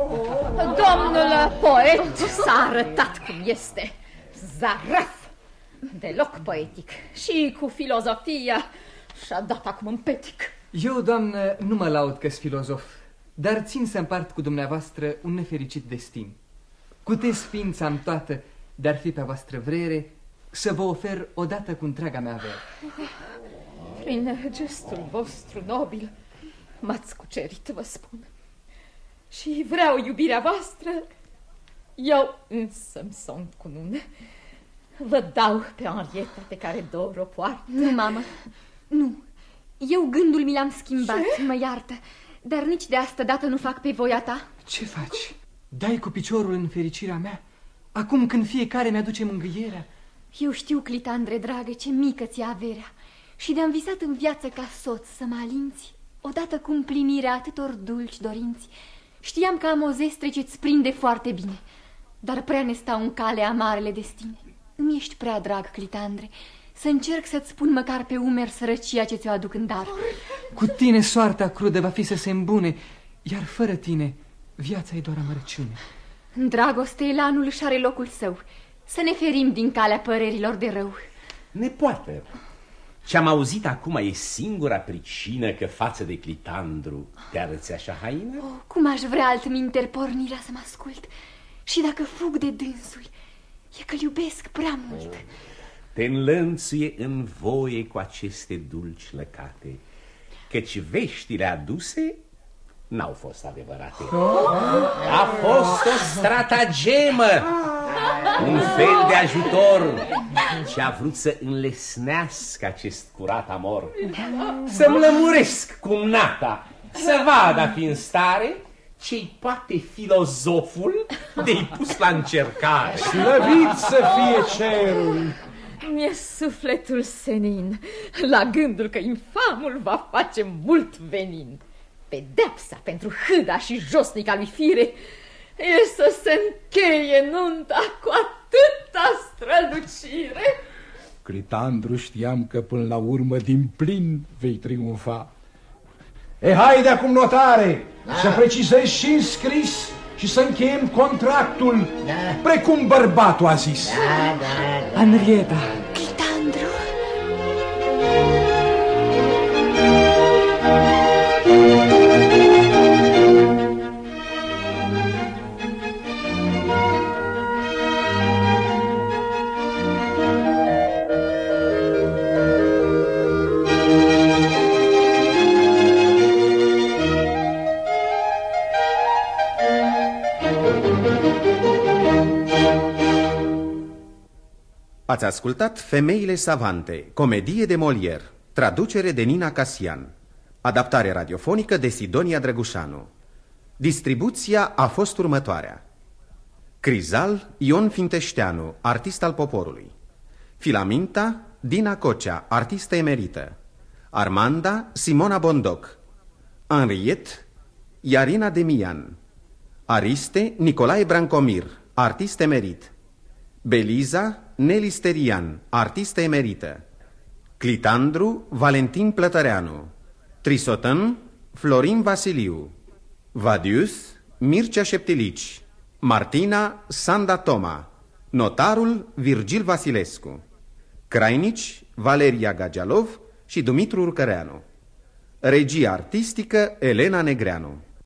Domnul poet s-a arătat cum este. Zaraf, deloc poetic. Și cu filozofia și-a dat acum în petic. Eu, doamnă, nu mă laud că-s filozof, dar țin să împart cu dumneavoastră un nefericit destin. Cutez ființa-mi toată, de-ar fi pe voastră vrere, să vă ofer odată cu întreaga mea avere. Prin gestul vostru nobil m-ați cucerit, vă spun. Și vreau iubirea voastră, eu însă-mi sunt cunun. Vă dau pe Henrietta pe care dor o poartă. Nu, mamă, nu. Eu gândul mi l-am schimbat, mă iartă. Dar nici de asta dată nu fac pe voia ta. Ce faci? Dai cu piciorul în fericirea mea? Acum când fiecare mi-aduce mângâierea? Eu știu, Clitandre, dragă, ce mică ți-e averea. Și de-am visat în viață ca soț să mă alinți, odată cu împlinirea atâtor dulci dorinți. Știam că am o zestre ce-ți prinde foarte bine, dar prea ne stau în cale amarele destine. Îmi ești prea drag, Clitandre, să încerc să-ți spun măcar pe umeri sărăcia ce ți-o aduc în dar. Cu tine soarta crudă va fi să se îmbune, iar fără tine viața e doar amărăciune. În dragoste elanul își are locul său. Să ne ferim din calea părerilor de rău. Nepoată, ce-am auzit acum e singura pricină că față de Clitandru te arăți așa haină? Oh, cum aș vrea altminteri pornirea să mă ascult. Și dacă fug de dânsul, e că-l iubesc prea mult. Te înlănțuie în voie cu aceste dulci lăcate, căci veștile aduse n-au fost adevărate. A fost o stratagemă, un fel de ajutor ce a vrut să înlesnească acest curat amor. Să-mi lămuresc cumnata, să vadă a fi în stare ce-i poate filozoful de-i pus la încercare. Slăvit să fie cerul! Mi-e sufletul senin la gândul că infamul va face mult venin. Pedepsa pentru hâda și josnica lui fire e să se încheie nunta cu atâta strălucire. Clitandru, știam că până la urmă din plin vei triumfa. E, haide acum, notare, să precizezi și în scris și să încheiem contractul, precum bărbatul a zis. Henrietta. Clitandru. Ați ascultat Femeile savante, comedie de Molière, traducere de Nina Casian, adaptare radiofonică de Sidonia Drăgușanu. Distribuția a fost următoarea: Crizal, Ion Finteșteanu, artist al poporului; Filaminta, Dina Cocea, artistă emerită; Armanda, Simona Bondoc; Henriette, Iarina Demian; Ariste, Nicolae Brancomir, artist emerit; Beliza, Neli Sterian, artistă emerită. Clitandru, Valentin Plătăreanu. Trisotân, Florin Vasiliu. Vadius, Mircea Șeptilici. Martina, Sanda Toma. Notarul, Virgil Vasilescu. Crainici, Valeria Gagialov și Dumitru Urcăreanu. Regia artistică, Elena Negreanu.